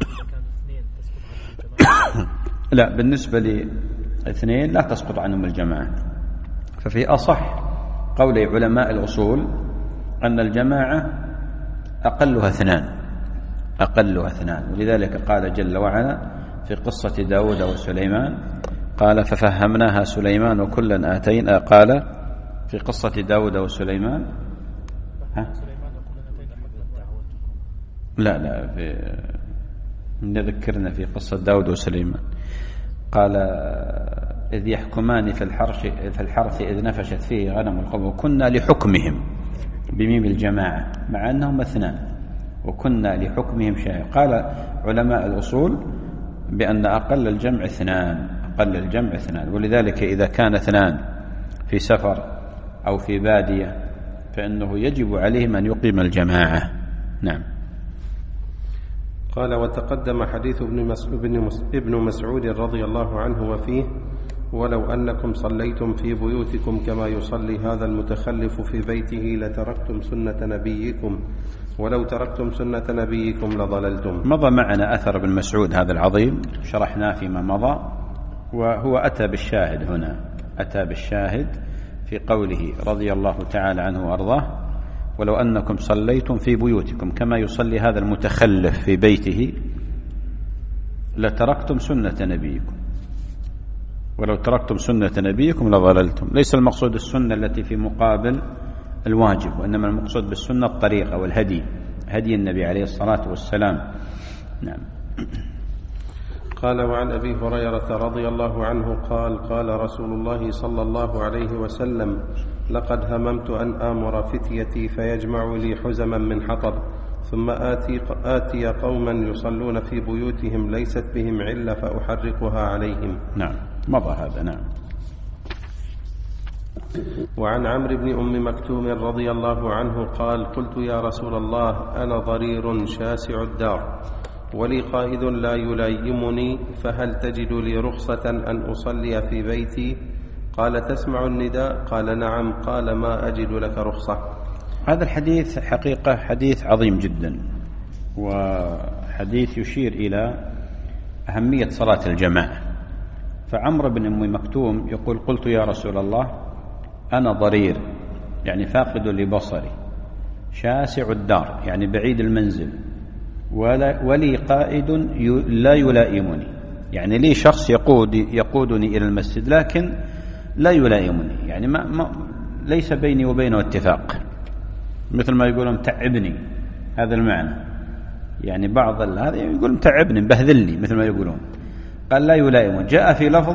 لا، بالنسبة لاثنين لا تسقط عنهم الجماعة. ففي أصح قول علماء الأصول أن الجماعة أقلها اثنان، أقلها اثنان. ولذلك قال جل وعلا في قصة داود وسليمان، قال: ففهمناها سليمان وكلا آتينا. قال في قصة داود وسليمان، ها؟ لا لا في نذكرنا في قصة داود وسليمان. قال: إذ يحكمان في الحرث في الحرث إذ نفشت فيه غنم القوم وكنا لحكمهم، بميم الجماعة، مع أنهم اثنان، وكنا لحكمهم شاهد. قال علماء الأصول بأن أقل الجمع اثنان، أقل الجمع اثنان. ولذلك إذا كان اثنان في سفر أو في بادية فإنه يجب عليهم أن يقيم الجماعة. نعم. قال: وتقدم حديث ابن مسعود رضي الله عنه وفيه: ولو أنكم صليتم في بيوتكم كما يصلي هذا المتخلف في بيته لتركتم سنة نبيكم، ولو تركتم سنة نبيكم لضللتم. مضى معنا أثر ابن مسعود هذا العظيم، شرحناه فيما مضى، وهو أتى بالشاهد هنا، أتى بالشاهد في قوله رضي الله تعالى عنه وأرضاه: ولو أنكم صليتم في بيوتكم كما يصلي هذا المتخلف في بيته لتركتم سنة نبيكم، ولو تركتم سنة نبيكم لضللتم. ليس المقصود السنة التي في مقابل الواجب، وإنما المقصود بالسنة الطريقة والهدي، هدي النبي عليه الصلاة والسلام. نعم. قال: وعن أبي هريرة رضي الله عنه قال: قال رسول الله صلى الله عليه وسلم: لقد هممت أن آمر فتيتي فيجمع لي حزما من حطب، ثم آتي, آتي قوما يصلون في بيوتهم ليست بهم علة فأحرقها عليهم. نعم، مضى هذا. نعم. وعن عمرو بن أم مكتوم رضي الله عنه قال: قلت يا رسول الله أنا ضرير شاسع الدار ولي قائد لا يلايمني، فهل تجد لي رخصة أن أصلي في بيتي؟ قال: تسمع النداء؟ قال: نعم. قال: ما أجد لك رخصة. هذا الحديث حقيقة حديث عظيم جدا، وحديث يشير إلى أهمية صلاة الجماعة. فعمرو بن أم مكتوم يقول: قلت يا رسول الله أنا ضرير يعني فاقد لبصري، شاسع الدار يعني بعيد المنزل، ولي قائد لا يلائمني، يعني لي شخص يقود يقودني إلى المسجد لكن لا يلائمني، يعني ما ما ليس بيني وبينه اتفاق. مثل ما يقولون تعبني، هذا المعنى. يعني بعض هذا يقول متعبني مبهذلني مثل ما يقولون. قال لا يلائم. جاء في لفظ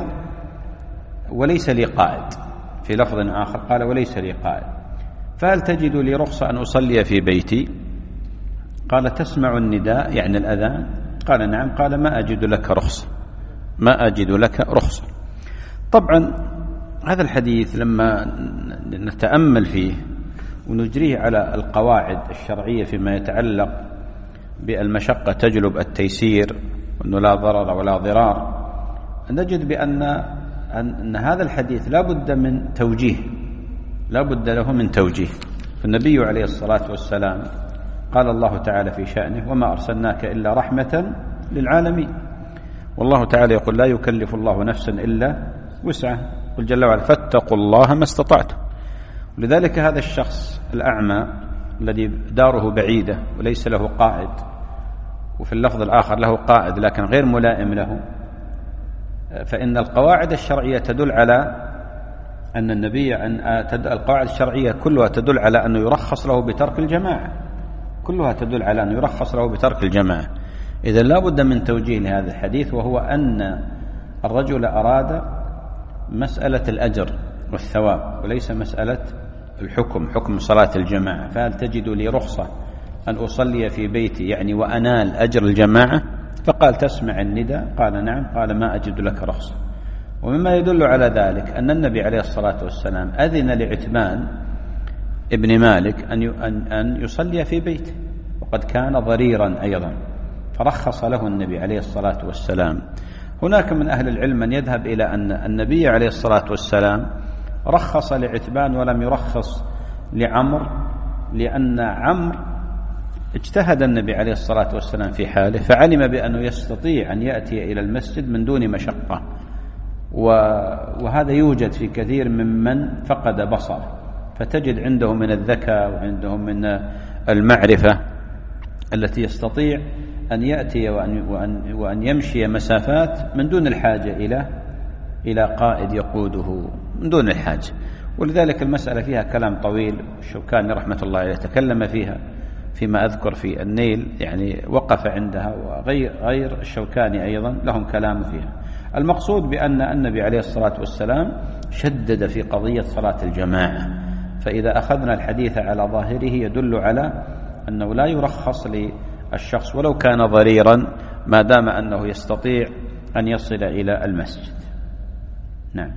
وليس لي قائد، في لفظ آخر قال وليس لي قائد. فهل تجد لي رخصة أن أصلي في بيتي؟ قال تسمع النداء يعني الأذان؟ قال نعم. قال ما أجد لك رخصة، ما أجد لك رخصة. طبعا هذا الحديث لما نتأمل فيه ونجريه على القواعد الشرعية فيما يتعلق بالمشقة تجلب التيسير وأنه لا ضرر ولا ضرار، نجد بأن أن هذا الحديث لا بد من توجيه، لا بد له من توجيه. فالنبي عليه الصلاة والسلام قال الله تعالى في شأنه وما أرسلناك إلا رحمة للعالمين، والله تعالى يقول لا يكلف الله نفسا إلا وسعها، قل جل وعلا فاتقوا الله ما استطعتم. ولذلك هذا الشخص الأعمى الذي داره بعيدة وليس له قائد، وفي اللفظ الآخر له قائد لكن غير ملائم له، فإن القواعد الشرعية تدل على أن النبي أن القواعد الشرعية كلها تدل على أنه يرخص له بترك الجماعة، كلها تدل على أنه يرخص له بترك الجماعة. إذا لا بد من توجيه لهذا الحديث، وهو أن الرجل أراد مسألة الأجر والثواب وليس مسألة الحكم، حكم صلاة الجماعة. فهل تجد لي رخصة أن أصلي في بيتي يعني وأنال أجر الجماعة؟ فقال تسمع النداء؟ قال نعم. قال ما أجد لك رخصة. ومما يدل على ذلك أن النبي عليه الصلاة والسلام أذن لعتبان ابن مالك أن أن يصلي في بيته، وقد كان ضريرا أيضا، فرخص له النبي عليه الصلاة والسلام. هناك من أهل العلم من يذهب إلى أن النبي عليه الصلاة والسلام رخص لعتبان ولم يرخص لعمر، لأن عمر اجتهد النبي عليه الصلاة والسلام في حاله فعلم بأنه يستطيع أن يأتي إلى المسجد من دون مشقة، وهذا يوجد في كثير ممن فقد بصره، فتجد عنده من الذكاء وعنده من المعرفة التي يستطيع أن يأتي وأن, وأن, وأن يمشي مسافات من دون الحاجة إلى إلى قائد يقوده، من دون الحاجة. ولذلك المسألة فيها كلام طويل، الشوكاني رحمة الله عليه تكلم فيها فيما أذكر في النيل، يعني وقف عندها، وغير غير الشوكاني أيضا لهم كلام فيها. المقصود بأن النبي عليه الصلاة والسلام شدد في قضية صلاة الجماعة، فإذا أخذنا الحديث على ظاهره يدل على أنه لا يرخص للشخص ولو كان ضريرا ما دام أنه يستطيع أن يصل إلى المسجد. نعم.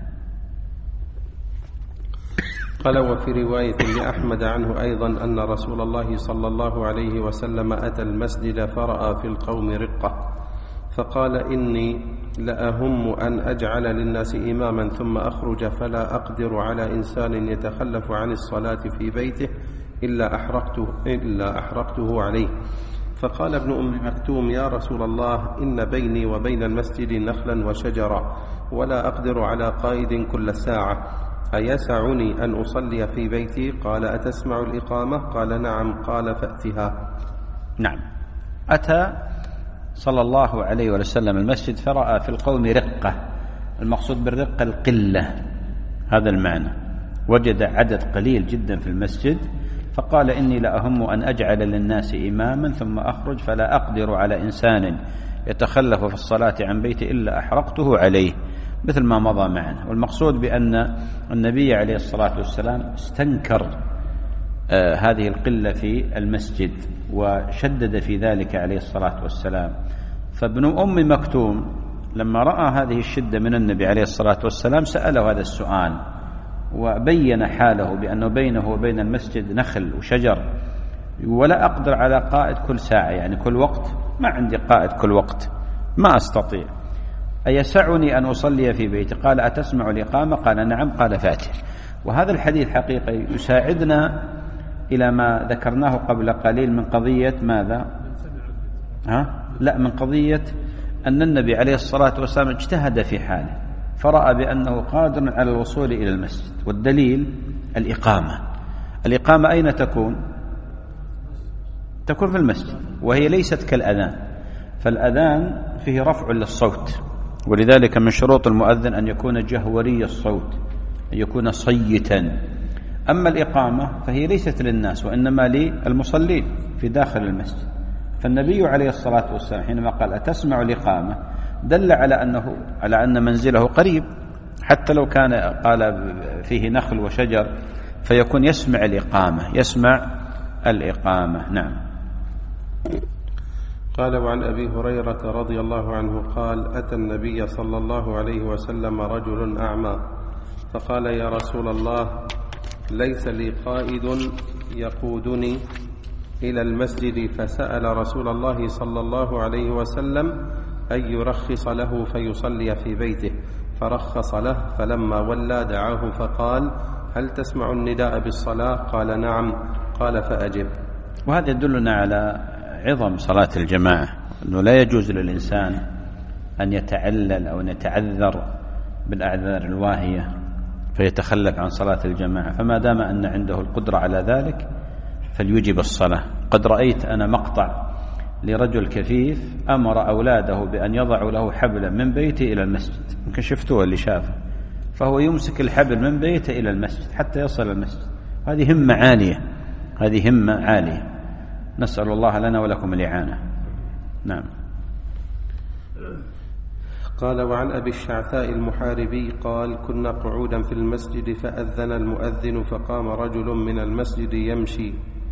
قال وفي رواية لأحمد عنه أيضا أن رسول الله صلى الله عليه وسلم أتى المسجد فرأى في القوم رقة، فقال إني لأهم أن أجعل للناس إماما ثم أخرج فلا أقدر على إنسان يتخلف عن الصلاة في بيته إلا أحرقته, إلا أحرقته عليه. فقال ابن أم مكتوم يا رسول الله إن بيني وبين المسجد نخلا وشجرا ولا أقدر على قائد كل ساعة، أيسعني أن أصلي في بيتي؟ قال أتسمع الإقامة؟ قال نعم. قال فأتها. نعم. أتى صلى الله عليه وسلم المسجد فرأى في القوم رقة، المقصود بالرقة القلة، هذا المعنى، وجد عدد قليل جدا في المسجد، فقال إني لأهم أن أجعل للناس إماما ثم أخرج فلا أقدر على إنسان يتخلف في الصلاة عن بيتي إلا أحرقته عليه، مثل ما مضى معنا. والمقصود بأن النبي عليه الصلاة والسلام استنكر آه هذه القلة في المسجد وشدد في ذلك عليه الصلاة والسلام. فابن أم مكتوم لما رأى هذه الشدة من النبي عليه الصلاة والسلام سأله هذا السؤال وبين حاله بأنه بينه وبين المسجد نخل وشجر، ولا أقدر على قائد كل ساعة، يعني كل وقت، ما عندي قائد كل وقت، ما أستطيع. أيسعني أن أصلي في بيتي؟ قال أتسمع الإقامة؟ قال نعم. قال فاتح. وهذا الحديث حقيقة يساعدنا إلى ما ذكرناه قبل قليل من قضية ماذا؟ ها؟ لا، من قضية أن النبي عليه الصلاة والسلام اجتهد في حاله فرأى بأنه قادر على الوصول إلى المسجد، والدليل الإقامة. الإقامة أين تكون؟ تكون في المسجد، وهي ليست كالأذان، فالأذان فيه رفع للصوت، ولذلك من شروط المؤذن أن يكون جهوري الصوت، أن يكون صيتا. أما الإقامة فهي ليست للناس وإنما للمصلين في داخل المسجد. فالنبي عليه الصلاة والسلام حينما قال أتسمع الإقامة دل على أنه على أن منزله قريب، حتى لو كان قال فيه نخل وشجر فيكون يسمع الإقامة يسمع الإقامة. نعم. قال وعن أبي هريرة رضي الله عنه قال أتى النبي صلى الله عليه وسلم رجل أعمى فقال يا رسول الله ليس لي قائد يقودني إلى المسجد، فسأل رسول الله صلى الله عليه وسلم أن يرخص له فيصلي في بيته، فرخص له، فلما ولى دعاه فقال هل تسمع النداء بالصلاة؟ قال نعم. قال فأجب. وهذا يدلنا على عظم صلاة الجماعة، أنه لا يجوز للإنسان أن يتعلل أو أن يتعذر بالأعذار الواهية فيتخلف عن صلاة الجماعة، فما دام أن عنده القدرة على ذلك فليجب الصلاة. قد رأيت أنا مقطع لرجل كفيف أمر أولاده بأن يضعوا له حبلا من بيته إلى المسجد، يمكن شفتوه اللي شافه، فهو يمسك الحبل من بيته إلى المسجد حتى يصل المسجد. هذه همة عالية، هذه همة عالية، نسأل الله لنا ولكم الإعانة. نعم. قال وعن أبي الشعثاء المحاربي قال كنا قعودا في المسجد فأذن المؤذن فقام رجل من المسجد يمشي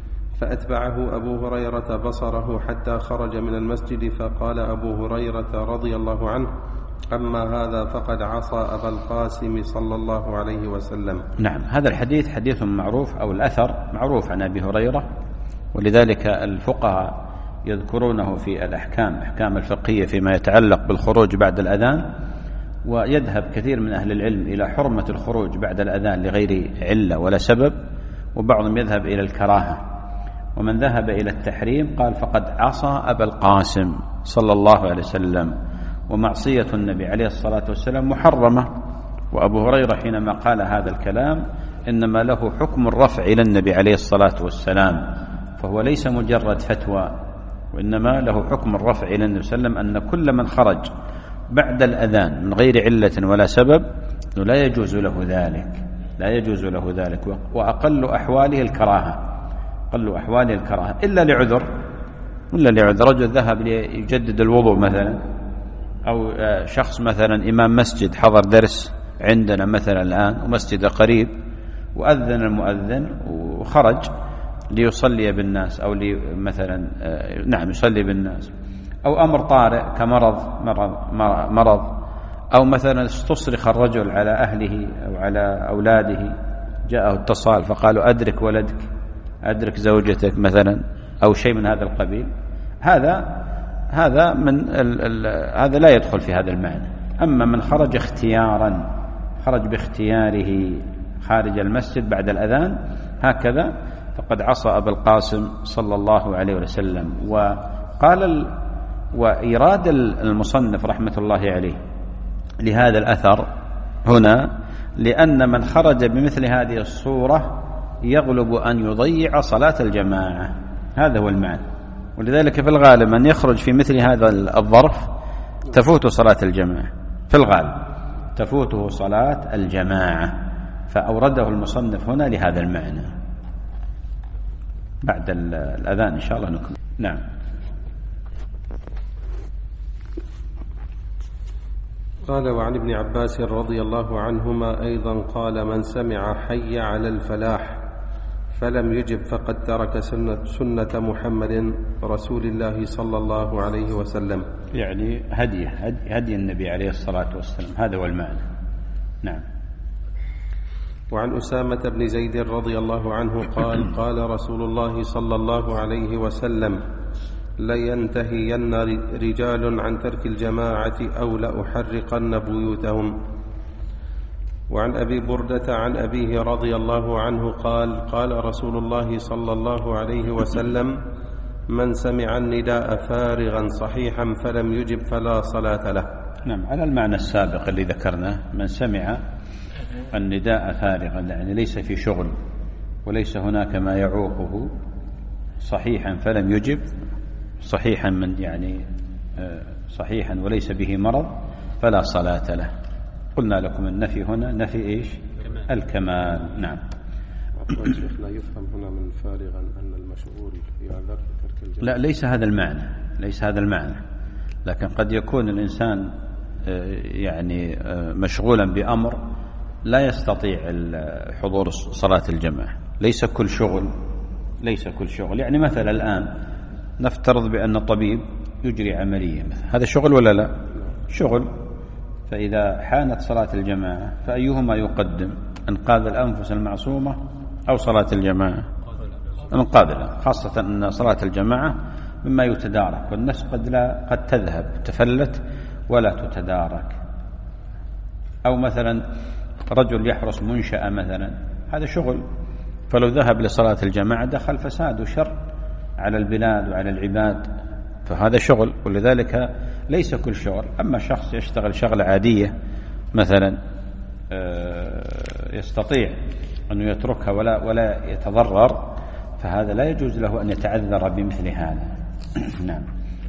فأتبعه أبو هريرة بصره حتى خرج من المسجد، فقال أبو هريرة رضي الله عنه أما هذا فقد عصى أبا القاسم صلى الله عليه وسلم. نعم. هذا الحديث حديث معروف أو الأثر معروف عن أبي هريرة، ولذلك الفقهاء يذكرونه في الأحكام أحكام الفقهية فيما يتعلق بالخروج بعد الأذان، ويذهب كثير من أهل العلم إلى حرمة الخروج بعد الأذان لغير علة ولا سبب، وبعضهم يذهب إلى الكراهة، ومن ذهب إلى التحريم قال فقد عصى أبا القاسم صلى الله عليه وسلم، ومعصية النبي عليه الصلاة والسلام محرمة. وأبو هريرة حينما قال هذا الكلام إنما له حكم الرفع إلى النبي عليه الصلاة والسلام، فهو ليس مجرد فتوى، وإنما له حكم الرفع إلى النبي صلى الله عليه وسلم، أن كل من خرج بعد الأذان من غير علة ولا سبب لا يجوز له ذلك، لا يجوز له ذلك، وأقل أحواله الكراهة، أقل أحواله الكراهة إلا لعذر، إلا لعذر. رجل ذهب ليجدد الوضوء مثلا، أو شخص مثلا إمام مسجد حضر درس عندنا مثلا الآن ومسجد قريب، وأذن المؤذن وخرج ليصلي بالناس، أو مثلا نعم يصلي بالناس، أو أمر طارئ كمرض مرض, مرض أو مثلا استصرخ الرجل على أهله أو على أولاده، جاءه اتصال فقالوا أدرك ولدك، أدرك زوجتك مثلا، أو شيء من هذا القبيل، هذا هذا من ال ال هذا لا يدخل في هذا المعنى. أما من خرج اختيارا، خرج باختياره خارج المسجد بعد الأذان هكذا، فقد عصى أبا القاسم صلى الله عليه وسلم. وقال ال وإيراد المصنف رحمة الله عليه لهذا الأثر هنا لأن من خرج بمثل هذه الصورة يغلب أن يضيع صلاة الجماعة، هذا هو المعنى. ولذلك في الغالب من يخرج في مثل هذا الظرف تفوت صلاة الجماعة، في الغالب تفوته صلاة الجماعة، فأورده المصنف هنا لهذا المعنى. بعد الأذان إن شاء الله نكمل. نعم. قال وعن ابن عباس رضي الله عنهما أيضا قال من سمع حي على الفلاح فلم يجب فقد ترك سنة, سنة محمد رسول الله صلى الله عليه وسلم، يعني هدي, هدي, هدي النبي عليه الصلاة والسلام، هذا هو المعنى. نعم. وعن أسامة بن زيد رضي الله عنه قال قال رسول الله صلى الله عليه وسلم لينتهين رجال عن ترك الجماعة أو لأحرقن بيوتهم. وعن أبي بردة عن أبيه رضي الله عنه قال قال رسول الله صلى الله عليه وسلم من سمع النداء فارغا صحيحا فلم يجب فلا صلاة له. نعم، على المعنى السابق اللي ذكرناه، من سمع النداء فارغا يعني ليس في شغل وليس هناك ما يعوقه، صحيحا فلم يجب، صحيحا من يعني صحيحا وليس به مرض فلا صلاة له. قلنا لكم النفي هنا نفي إيش؟ الكمال. نعم. عفوا شيخنا، يفهم هنا من فارغا أن المشغول يعذر بترك الجماعة؟ لا، ليس هذا المعنى، ليس هذا المعنى، لكن قد يكون الإنسان يعني مشغولا بأمر لا يستطيع حضور صلاة الجماعة. ليس كل شغل ليس كل شغل يعني مثلا الآن نفترض بأن طبيب يجري عملية مثلا، هذا شغل ولا لا؟ شغل. فإذا حانت صلاة الجماعة فأيهما يقدم؟ إنقاذ الأنفس المعصومة أو صلاة الجماعة؟ إنقاذ الأنفس، خاصة أن صلاة الجماعة مما يتدارك، والنفس قد لا قد تذهب تفلت ولا تتدارك. أو مثلا رجل يحرس منشأة مثلا، هذا شغل، فلو ذهب لصلاة الجماعة دخل فساد وشر على البلاد وعلى العباد، فهذا شغل. ولذلك ليس كل شغل. أما شخص يشتغل شغلة عادية مثلا يستطيع أن يتركها ولا ولا يتضرر، فهذا لا يجوز له أن يتعذر بمثل هذا. نعم.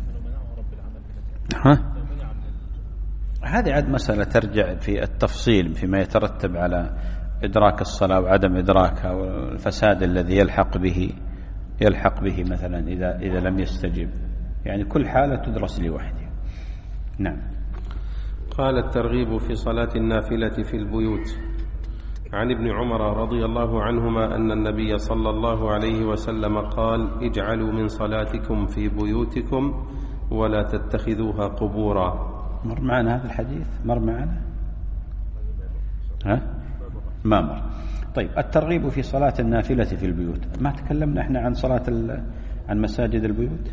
ها؟ هذه عاد مسألة ترجع في التفصيل فيما يترتب على إدراك الصلاة وعدم إدراكها، والفساد الذي يلحق به يلحق به مثلا إذا إذا لم يستجب. يعني كل حالة تدرس لوحدها. نعم. قال: الترغيب في صلاة النافلة في البيوت. عن ابن عمر رضي الله عنهما أن النبي صلى الله عليه وسلم قال: اجعلوا من صلاتكم في بيوتكم ولا تتخذوها قبورا. مر معنا هذا الحديث؟ مر معنا؟ ها؟ ما مر. طيب، الترغيب في صلاة النافلة في البيوت، ما تكلمنا احنا عن صلاة عن مساجد البيوت؟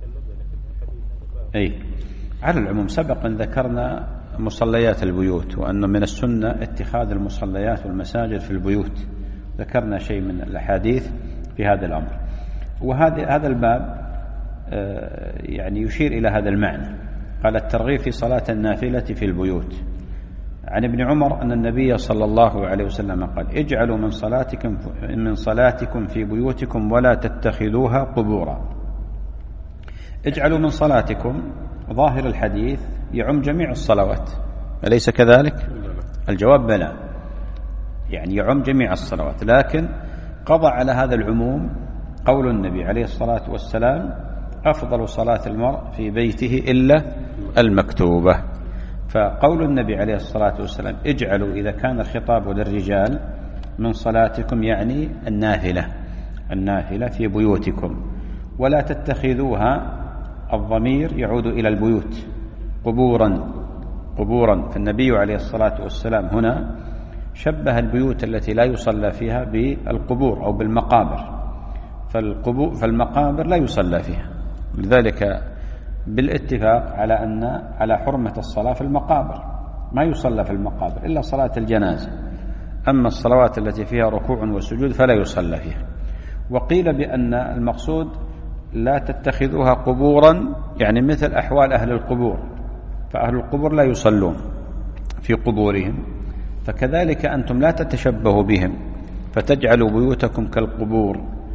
اي، على العموم سبق ان ذكرنا مصليات البيوت، وأن من السنة اتخاذ المصليات والمساجد في البيوت. ذكرنا شيء من الأحاديث في هذا الأمر، وهذا هذا الباب يعني يشير إلى هذا المعنى. قال: الترغيب في صلاة النافلة في البيوت. عن ابن عمر أن النبي صلى الله عليه وسلم قال: اجعلوا من صلاتكم من صلاتكم في بيوتكم ولا تتخذوها قبورا. اجعلوا من صلاتكم، ظاهر الحديث يعم جميع الصلوات، أليس كذلك؟ الجواب بلى، يعني يعم جميع الصلوات، لكن قضى على هذا العموم قول النبي عليه الصلاة والسلام: أفضل صلاة المرء في بيته إلا المكتوبة. فقول النبي عليه الصلاة والسلام اجعلوا إذا كان الخطاب للرجال من صلاتكم يعني النافلة النافلة في بيوتكم، ولا تتخذوها، الضمير يعود إلى البيوت، قبورا قبورا. فالنبي عليه الصلاة والسلام هنا شبه البيوت التي لا يصلى فيها بالقبور أو بالمقابر، فالقبور فالمقابر لا يصلى فيها، لذلك بالاتفاق على أن على حرمة الصلاة في المقابر، ما يصلى في المقابر إلا صلاة الجنازة، أما الصلوات التي فيها ركوع وسجود فلا يصلى فيها. وقيل بأن المقصود لا تتخذوها قبورا، يعني مثل أحوال أهل القبور، فأهل القبور لا يصلون في قبورهم، فكذلك أنتم لا تتشبهوا بهم فتجعلوا بيوتكم كالقبور،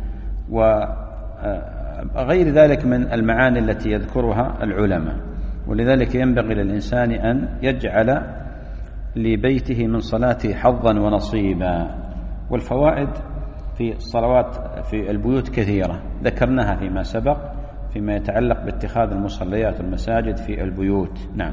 وغير ذلك من المعاني التي يذكرها العلماء. ولذلك ينبغي للإنسان أن يجعل لبيته من صلاته حظا ونصيبا. والفوائد في الصلوات في البيوت كثيرة ذكرناها فيما سبق فيما يتعلق باتخاذ المصليات والمساجد في البيوت. نعم.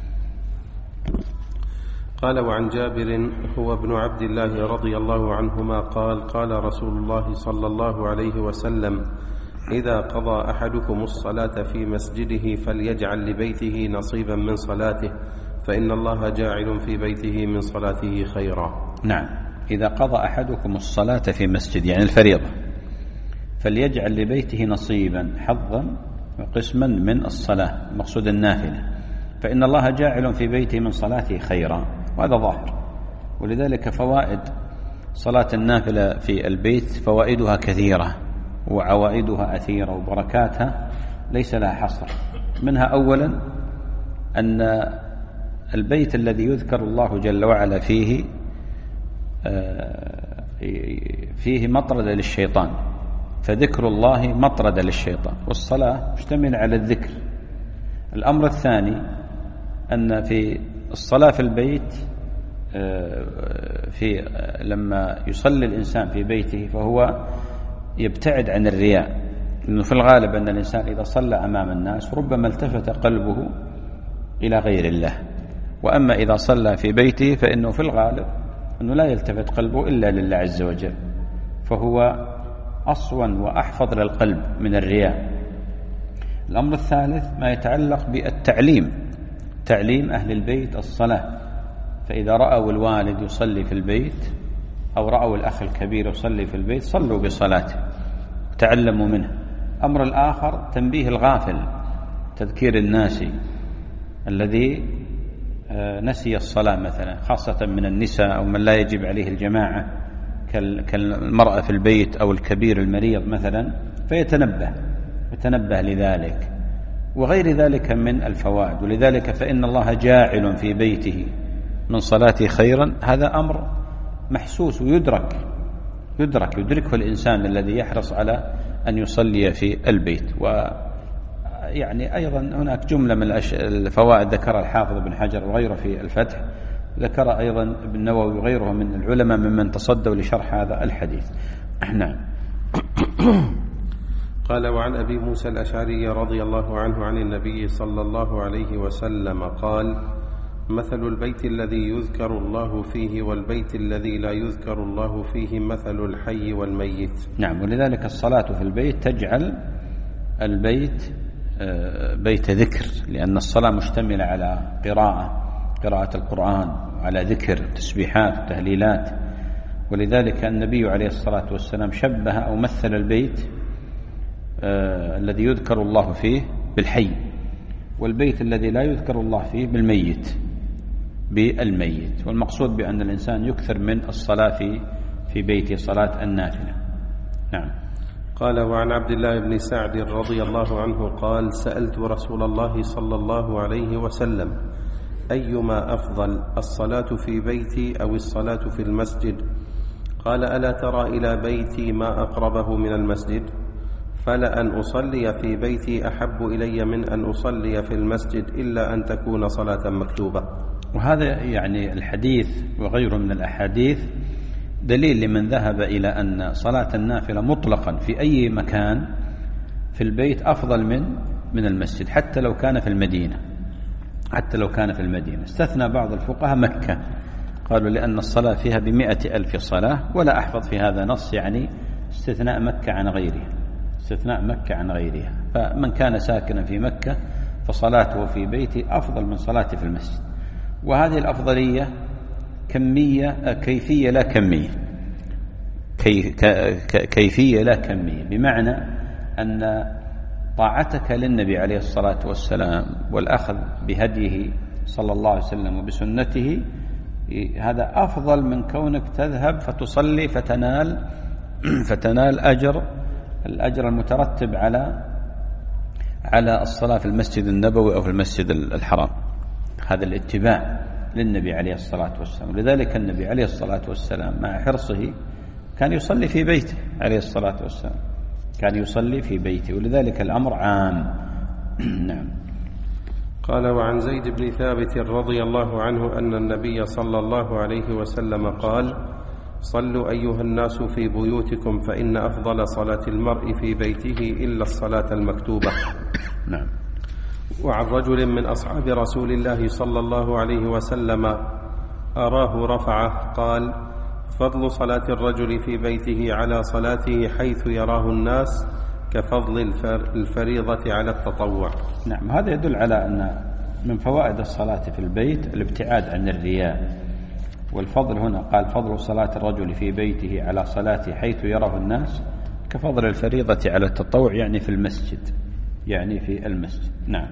قال: وعن جابر هو ابن عبد الله رضي الله عنهما قال: قال رسول الله صلى الله عليه وسلم: إذا قضى أحدكم الصلاة في مسجده فليجعل لبيته نصيبا من صلاته، فإن الله جاعل في بيته من صلاته خيرا. نعم. إذا قضى أحدكم الصلاة في مسجد يعني الفريضة فليجعل لبيته نصيبا، حظا وقسما من الصلاة، مقصود النافلة، فإن الله جاعل في بيته من صلاته خيرا، وهذا ظاهر. ولذلك فوائد صلاة النافلة في البيت فوائدها كثيرة وعوائدها أثيرة وبركاتها ليس لها حصر. منها أولا أن البيت الذي يذكر الله جل وعلا فيه فيه مطردة للشيطان، فذكر الله مطردة للشيطان، والصلاة مشتملة على الذكر. الأمر الثاني أن في الصلاة في البيت في لما يصلي الإنسان في بيته فهو يبتعد عن الرياء، لأنه في الغالب أن الإنسان إذا صلى أمام الناس ربما التفت قلبه إلى غير الله، وأما إذا صلى في بيته فإنه في الغالب أنه لا يلتفت قلبه إلا لله عز وجل، فهو أصون وأحفظ للقلب من الرياء. الأمر الثالث ما يتعلق بالتعليم، تعليم أهل البيت الصلاة، فإذا رأوا الوالد يصلي في البيت أو رأوا الأخ الكبير يصلي في البيت صلوا بصلاته تعلموا منه. الأمر الآخر تنبيه الغافل، تذكير الناس الذي نسي الصلاة مثلا، خاصة من النساء أو من لا يجب عليه الجماعة كالمرأة في البيت أو الكبير المريض مثلا، فيتنبه يتنبه لذلك وغير ذلك من الفوائد. ولذلك فإن الله جاعل في بيته من صلاته خيرا، هذا أمر محسوس ويدرك يدرك يدركه الإنسان الذي يحرص على أن يصلي في البيت. ويعني أيضا هناك جملة من الفوائد ذكرها الحافظ بن حجر وغيره في الفتح، ذكر أيضا ابن النووي وغيره من العلماء ممن تصدوا لشرح هذا الحديث. نعم. قال: وعن أبي موسى الأشعري رضي الله عنه عن النبي صلى الله عليه وسلم قال: مثل البيت الذي يذكر الله فيه والبيت الذي لا يذكر الله فيه مثل الحي والميت. نعم. ولذلك الصلاة في البيت تجعل البيت بيت ذكر، لأن الصلاة مشتملة على قراءة قراءة القرآن وعلى ذكر تسبيحات وتهليلات. ولذلك النبي عليه الصلاة والسلام شبه أو مثل البيت آه الذي يذكر الله فيه بالحي، والبيت الذي لا يذكر الله فيه بالميت بالميت. والمقصود بأن الإنسان يكثر من الصلاة في في بيته، صلاة النافلة. نعم. قال: وعن عبد الله بن سعد رضي الله عنه قال: سألت رسول الله صلى الله عليه وسلم: أيما أفضل، الصلاة في بيتي أو الصلاة في المسجد؟ قال: ألا ترى إلى بيتي ما أقربه من المسجد؟ فلأن أصلي في بيتي أحب إلي من أن أصلي في المسجد، إلا أن تكون صلاة مكتوبة. وهذا يعني الحديث وغيره من الأحاديث دليل لمن ذهب إلى أن صلاة النافلة مطلقا في أي مكان في البيت أفضل من من المسجد، حتى لو كان في المدينة حتى لو كان في المدينة. استثنى بعض الفقهاء مكة، قالوا لأن الصلاة فيها بمئة ألف صلاة، ولا أحفظ في هذا نص يعني استثناء مكة عن غيرها استثناء مكة عن غيرها. فمن كان ساكنا في مكة فصلاته في بيته أفضل من صلاته في المسجد. وهذه الأفضلية كمية كيفية لا كمية كي كيفية لا كمية، بمعنى أن طاعتك للنبي عليه الصلاة والسلام والأخذ بهديه صلى الله عليه وسلم وبسنته هذا أفضل من كونك تذهب فتصلي فتنال فتنال أجر الأجر المترتب على على الصلاة في المسجد النبوي أو في المسجد الحرام. هذا الاتباع للنبي عليه الصلاة والسلام. لذلك النبي عليه الصلاة والسلام مع حرصه كان يصلي في بيته عليه الصلاة والسلام كان يصلي في بيته ولذلك الأمر عام. نعم. قال: وعن زيد بن ثابت رضي الله عنه أن النبي صلى الله عليه وسلم قال: صلوا أيها الناس في بيوتكم، فإن أفضل صلاة المرء في بيته إلا الصلاة المكتوبة. نعم. وعن رجل من أصحاب رسول الله صلى الله عليه وسلم أراه رفعه قال: فضل صلاة الرجل في بيته على صلاته حيث يراه الناس كفضل الفريضة على التطوع. نعم. هذا يدل على أن من فوائد الصلاة في البيت الابتعاد عن الرياء. والفضل هنا قال: فضل صلاة الرجل في بيته على صلاته حيث يراه الناس كفضل الفريضة على التطوع، يعني في المسجد يعني في المسجد. نعم.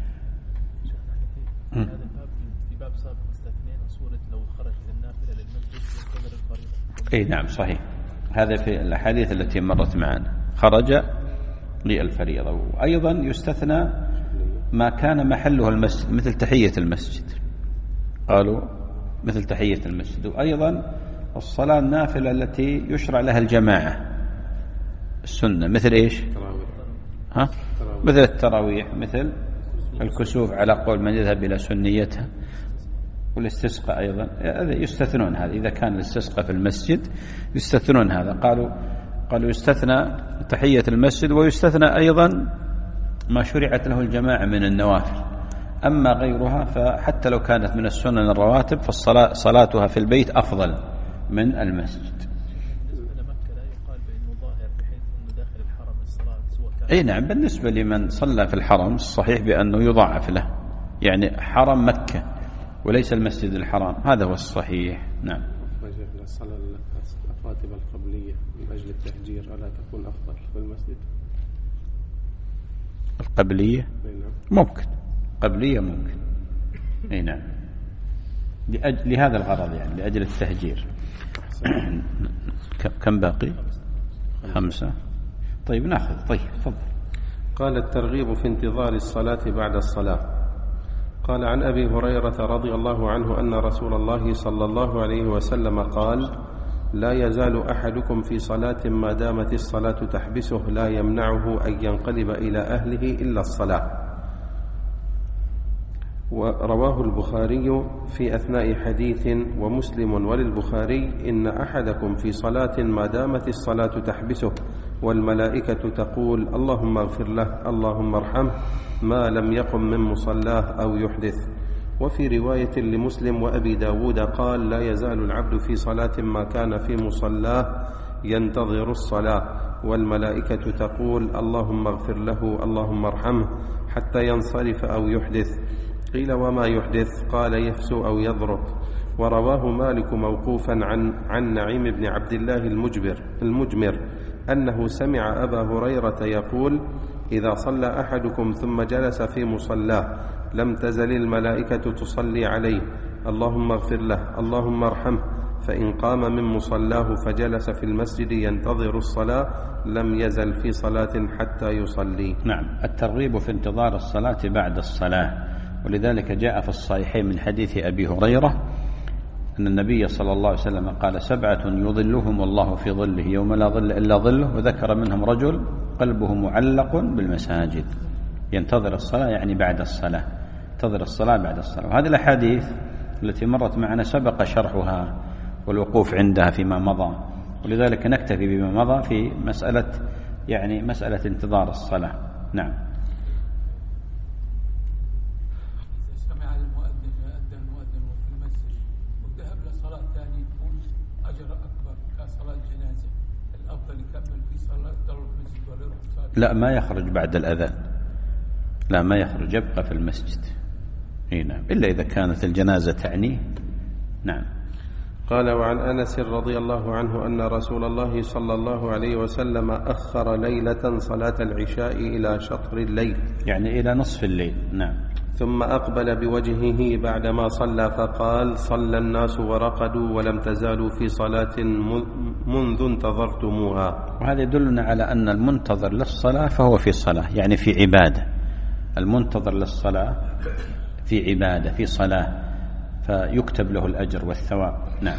هذا الباب في باب سابق استثنينا صورة لو خرج للنافلة للمسجد ينتظر الفريضة. اي نعم صحيح، هذا في الأحاديث التي مرت معنا خرج للفريضة. وأيضا يستثنى ما كان محله المسجد مثل تحية المسجد، قالوا مثل تحية المسجد. وأيضا الصلاة النافلة التي يشرع لها الجماعة السنة مثل إيش؟ ها؟ مثل التراويح، مثل الكسوف على قول من يذهب إلى سنيتها. والاستسقاء أيضا يستثنون هذا، إذا كان الاستسقاء في المسجد يستثنون هذا. قالوا قالوا يستثنى تحية المسجد، ويستثنى أيضا ما شرعت له الجماعة من النوافل. أما غيرها فحتى لو كانت من السنن الرواتب فالصلاة صلاتها في البيت أفضل من المسجد. بالنسبة لمكة لا يقال بأنه ظاهر بحيث أنه داخل الحرم الصلاة سواء كان. أي نعم، بالنسبة لمن صلى في الحرم الصحيح بأنه يضاعف له، يعني حرم مكة وليس المسجد الحرام، هذا هو الصحيح. نعم. الصلاة الراتبة القبلية من أجل التهجير ألا تكون أفضل في المسجد؟ القبلية ممكن، قبلية ممكن، أي نعم، لأجل لهذا الغرض، يعني لأجل التهجير. كم باقي؟ خمسة. طيب ناخذ. طيب تفضل. قال الترغيب في انتظار الصلاة بعد الصلاة. قال عن أبي هريرة رضي الله عنه أن رسول الله صلى الله عليه وسلم قال: لا يزال أحدكم في صلاة ما دامت الصلاة تحبسه لا يمنعه أن ينقلب إلى أهله إلا الصلاة. ورواه البخاري في أثناء حديث ومسلم وللبخاري: إن أحدكم في صلاة ما دامت الصلاة تحبسه والملائكة تقول اللهم اغفر له اللهم ارحمه ما لم يقم من مصلاه أو يحدث. وفي رواية لمسلم وأبي داود قال: لا يزال العبد في صلاة ما كان في مصلاه ينتظر الصلاة والملائكة تقول اللهم اغفر له اللهم ارحمه حتى ينصرف أو يحدث. قيل: وما يحدث؟ قال: يفسو أو يضرط. ورواه مالك موقوفا عن عن نعيم بن عبد الله المجبر المجمر أنه سمع أبا هريرة يقول: إذا صلى أحدكم ثم جلس في مصلاه لم تزل الملائكة تصلي عليه اللهم اغفر له اللهم ارحمه، فإن قام من مصلاه فجلس في المسجد ينتظر الصلاة لم يزل في صلاة حتى يصلي. نعم، الترغيب في انتظار الصلاة بعد الصلاة، ولذلك جاء في الصحيحين من حديث أبي هريرة أن النبي صلى الله عليه وسلم قال: سبعة يظلهم الله في ظله يوم لا ظل إلا ظله، وذكر منهم رجل قلبه معلق بالمساجد. ينتظر الصلاة يعني بعد الصلاة، ينتظر الصلاة بعد الصلاة. وهذه الأحاديث التي مرت معنا سبق شرحها والوقوف عندها فيما مضى، ولذلك نكتفي بما مضى في مسألة يعني مسألة انتظار الصلاة. نعم. سمع المؤذن أذن المؤذن وفي المسجد وذهب لصلاة ثانية تكون أجر أكبر كصلاة جنازة، الأفضل يكمل في صلاة ضل في المسجد ولا يروح صلاة؟ لا، ما يخرج بعد الأذان، لا ما يخرج، يبقى في المسجد. نعم، إلا إذا كانت الجنازة تعنيه. نعم. قال: وعن أنس رضي الله عنه أن رسول الله صلى الله عليه وسلم أخر ليلة صلاة العشاء إلى شطر الليل، يعني إلى نصف الليل. نعم. ثم أقبل بوجهه بعدما صلى فقال: صلى الناس ورقدوا ولم تزالوا في صلاة منذ انتظرتموها. وهذا يدلنا على أن المنتظر للصلاة فهو في صلاة، يعني في عبادة. المنتظر للصلاة في عبادة، في صلاة، فيكتب له الأجر والثواب. نعم.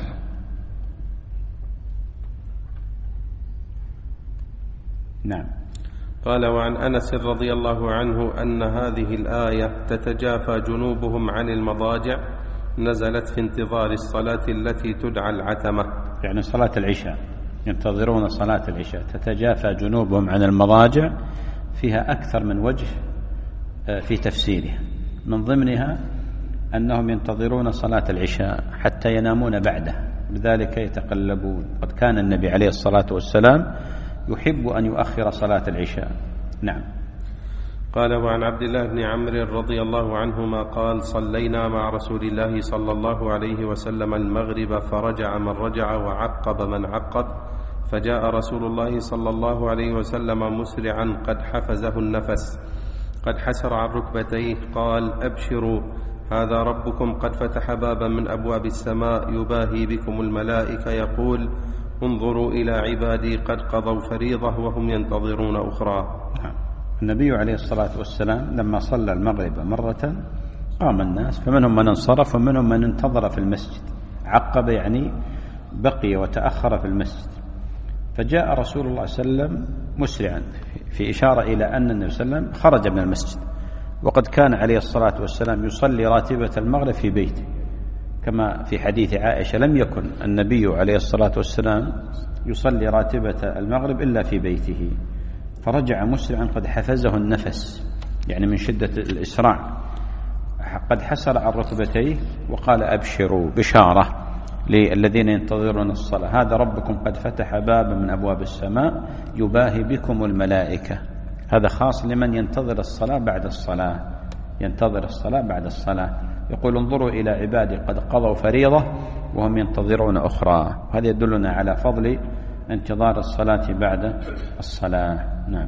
نعم. قال: وعن أنس رضي الله عنه أن هذه الآية تتجافى جنوبهم عن المضاجع نزلت في انتظار الصلاة التي تدعى العتمة، يعني صلاة العشاء، ينتظرون صلاة العشاء. تتجافى جنوبهم عن المضاجع فيها أكثر من وجه في تفسيرها، من ضمنها أنهم ينتظرون صلاة العشاء حتى ينامون بعده، لذلك يتقلبون. قد كان النبي عليه الصلاة والسلام يحب أن يؤخر صلاة العشاء. نعم. قال: وعن عبد الله بن عمرو رضي الله عنهما قال: صلينا مع رسول الله صلى الله عليه وسلم المغرب فرجع من رجع وعقب من عقب، فجاء رسول الله صلى الله عليه وسلم مسرعا قد حفزه النفس قد حسر عن ركبتيه، قال: أبشروا هذا ربكم قد فتح بابا من أبواب السماء يباهي بكم الملائكة يقول انظروا إلى عبادي قد قضوا فريضة وهم ينتظرون أخرى. النبي عليه الصلاة والسلام لما صلى المغرب مرة قام الناس، فمنهم من انصرف ومنهم من انتظر في المسجد. عقب يعني بقي وتأخر في المسجد، فجاء رسول الله صلى الله عليه وسلم مسرعا، في إشارة إلى أن النبي صلى الله عليه وسلم خرج من المسجد، وقد كان عليه الصلاة والسلام يصلي راتبة المغرب في بيته، كما في حديث عائشة لم يكن النبي عليه الصلاة والسلام يصلي راتبة المغرب إلا في بيته، فرجع مسرعا قد حفزه النفس، يعني من شدة الإسراع قد حسر عن ركبتيه وقال أبشروا بشارة للذين ينتظرون الصلاة، هذا ربكم قد فتح بابا من أبواب السماء يباهي بكم الملائكة. هذا خاص لمن ينتظر الصلاة بعد الصلاة، ينتظر الصلاة بعد الصلاة، يقول انظروا إلى عبادي قد قضوا فريضة وهم ينتظرون أخرى. هذا يدلنا على فضل انتظار الصلاة بعد الصلاة. نعم.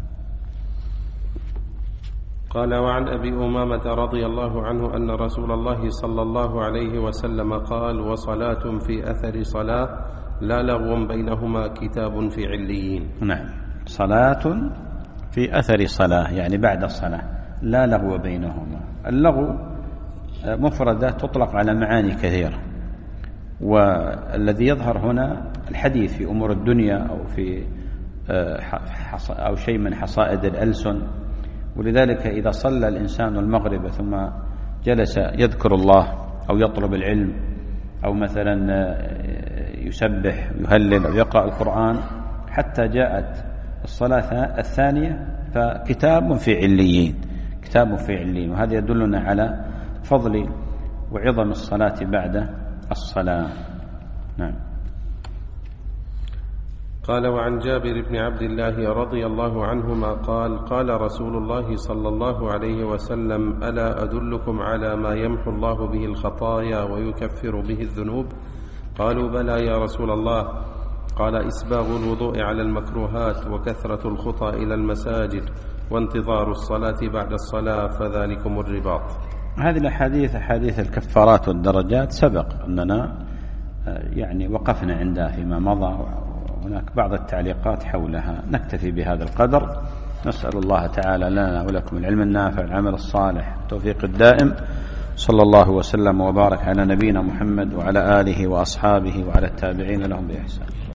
قال وعن أبي أمامة رضي الله عنه أن رسول الله صلى الله عليه وسلم قال وصلاة في أثر صلاة لا لغو بينهما كتاب في عليين. نعم، صلاة في أثر صلاة يعني بعد الصلاة لا لغو بينهما. اللغو مفردة تطلق على معاني كثيرة، والذي يظهر هنا الحديث في أمور الدنيا أو في أو شيء من حصائد الألسن. ولذلك إذا صلى الإنسان المغرب ثم جلس يذكر الله أو يطلب العلم أو مثلا يسبح يهلل أو يقرأ القرآن حتى جاءت الصلاة الثانية فكتاب في عليين، كتاب في عليين. وهذا يدلنا على فضل وعظم الصلاة بعد الصلاة. نعم. قال وعن جابر بن عبد الله رضي الله عنهما قال قال رسول الله صلى الله عليه وسلم ألا أدلكم على ما يمحو الله به الخطايا ويكفر به الذنوب؟ قالوا بلى يا رسول الله. قال إسباغ الوضوء على المكروهات وكثرة الخطى إلى المساجد وانتظار الصلاة بعد الصلاة فذلكم الرباط. هذه الأحاديث أحاديث الكفارات والدرجات سبق أننا يعني وقفنا عندها فيما مضى، هناك بعض التعليقات حولها. نكتفي بهذا القدر، نسأل الله تعالى لنا ولكم العلم النافع العمل الصالح التوفيق الدائم. صلى الله وسلم وبارك على نبينا محمد وعلى آله وأصحابه وعلى التابعين لهم بإحسان.